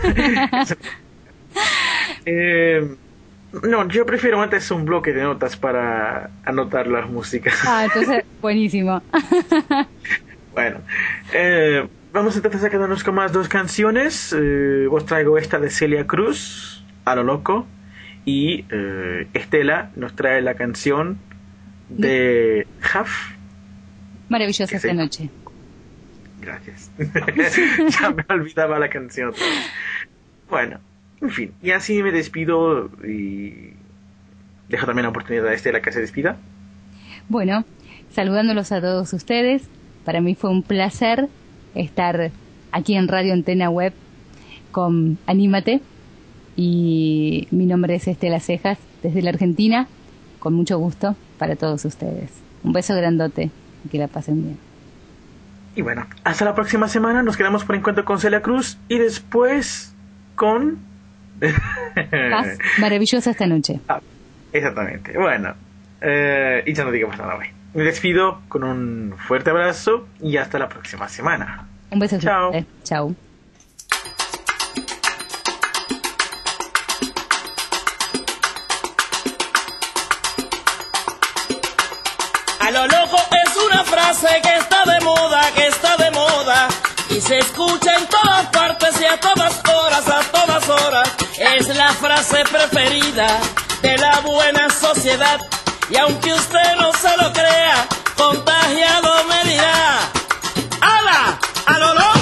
No, yo prefiero antes un bloque de notas para anotar las músicas. Entonces, buenísimo. Bueno, vamos entonces a quedarnos con más dos canciones. Os traigo esta de Celia Cruz, A lo loco. Y Estela nos trae la canción de Huff. Maravillosa esta noche. Gracias. Ya me olvidaba la canción otra vez. Bueno, en fin, y así me despido y dejo también la oportunidad a Estela que se despida. Bueno, saludándolos a todos ustedes. Para mí fue un placer estar aquí en Radio Antena Web con Anímate. Y mi nombre es Estela Cejas, desde la Argentina, con mucho gusto para todos ustedes. Un beso grandote y que la pasen bien. Y bueno, hasta la próxima semana. Nos quedamos por encuentro con Celia Cruz y después con... Paz maravillosa esta noche. Exactamente. Bueno, y ya no digo más nada. Me despido con un fuerte abrazo y hasta la próxima semana. Un beso. Chao. Chao. A lo loco es una frase que está de moda, y se escucha en todas partes y a todas horas, es la frase preferida de la buena sociedad, y aunque usted no se lo crea, contagiado me dirá, ¡ala! ¡A lo loco!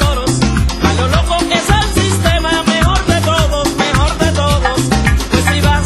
Si vas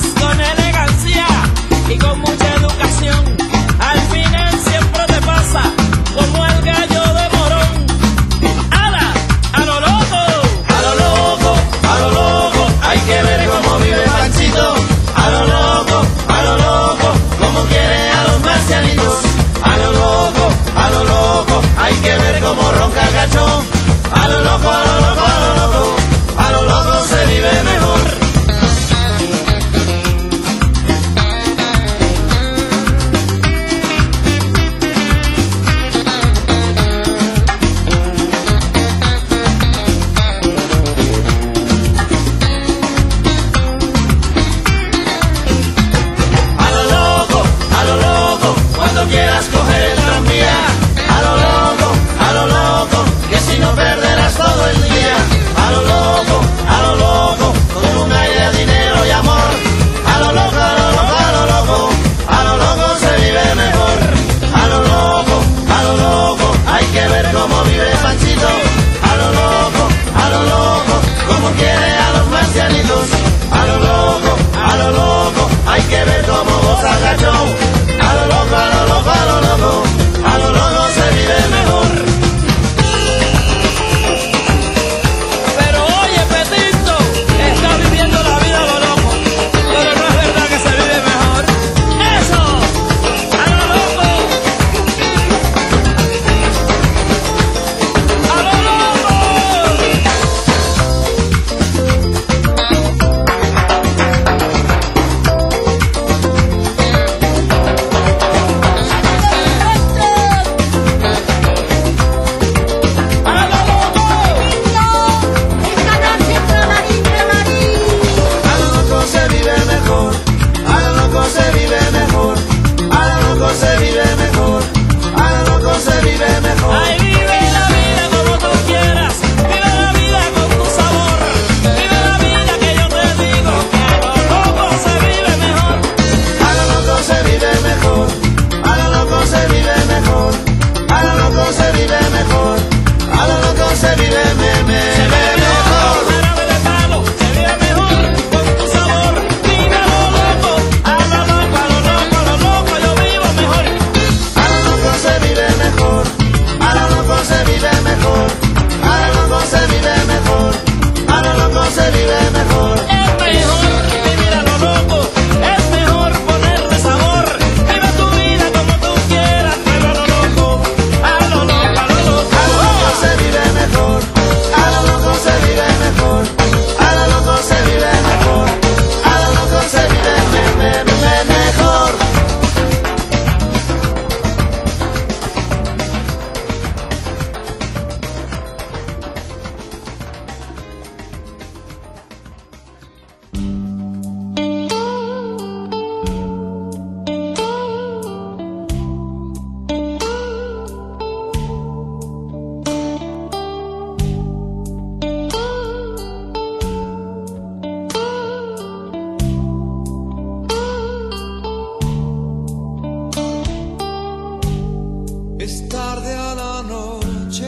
muchacho. A lo loco, a lo loco, a lo loco, a lo loco se vive mejor. Pero oye, Petito, estás viviendo la vida a lo loco, pero no es verdad que se vive mejor. ¡Eso! ¡A lo loco! ¡A lo loco! Se vive mejor, a lo loco se vive mejor. Ay, vive la vida como tú quieras, vive la vida con tu sabor, vive la vida que yo te digo, que a lo loco se vive mejor. A lo loco se vive mejor, a lo loco se vive mejor, a lo loco se vive mejor, a lo loco se vive mejor. Jarabe de palo, se vive mejor con tu sabor, vive a lo loco, a lo loco, a lo loco, a lo loco, yo vivo mejor. A lo loco se vive mejor, a lo loco se vive mejor, a lo loco se vive mejor, a lo loco se vive mejor. Es mejor vivir a lo loco, es mejor ponerle sabor, vive tu vida como tú quieras, pero a lo loco, a lo loco, a lo loco. A lo loco se vive mejor, a lo loco se vive mejor, a lo loco se vive mejor, a lo loco se vive mejor. Es tarde a la noche,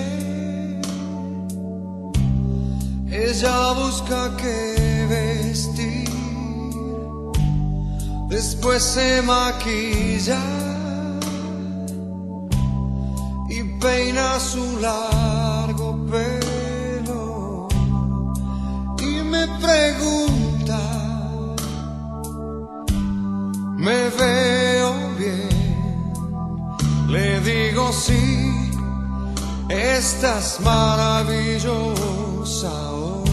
ella busca qué vestir, después se maquilla y peina su largo pelo y me pregunta, ¿me veo bien? Le digo sí, estás maravillosa hoy.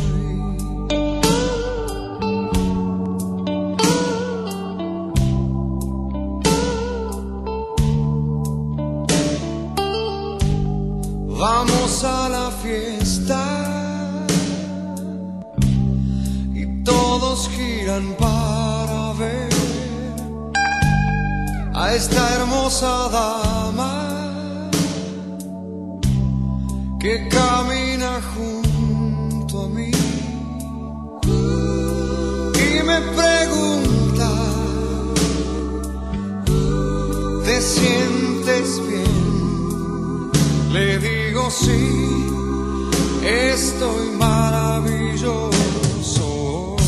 Vamos a la fiesta y todos giran para ver a esta hermosa dama que camina junto a mí y me pregunta, ¿te sientes bien? Le digo sí, estoy maravilloso hoy.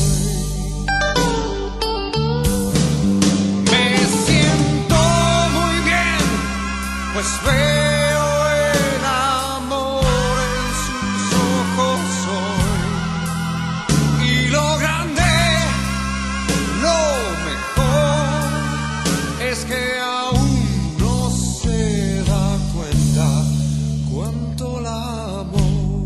Me siento muy bien, pues veo el amor en sus ojos hoy. Y lo grande, lo mejor, es que aún no se da cuenta cuánto la amo.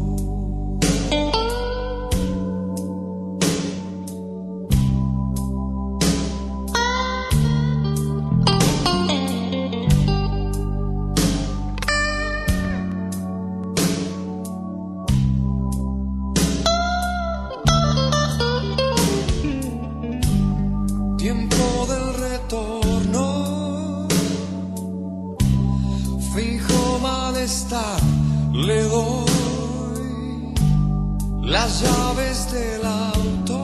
Tiempo del retorno, fijo malestar, le doy las llaves del auto,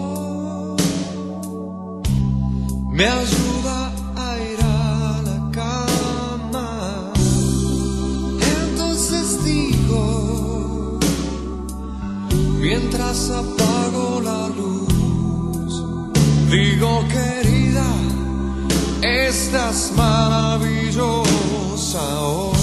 me ayuda a ir a la cama. Entonces digo, mientras apago la luz, digo querida, es estás maravillosa hoy.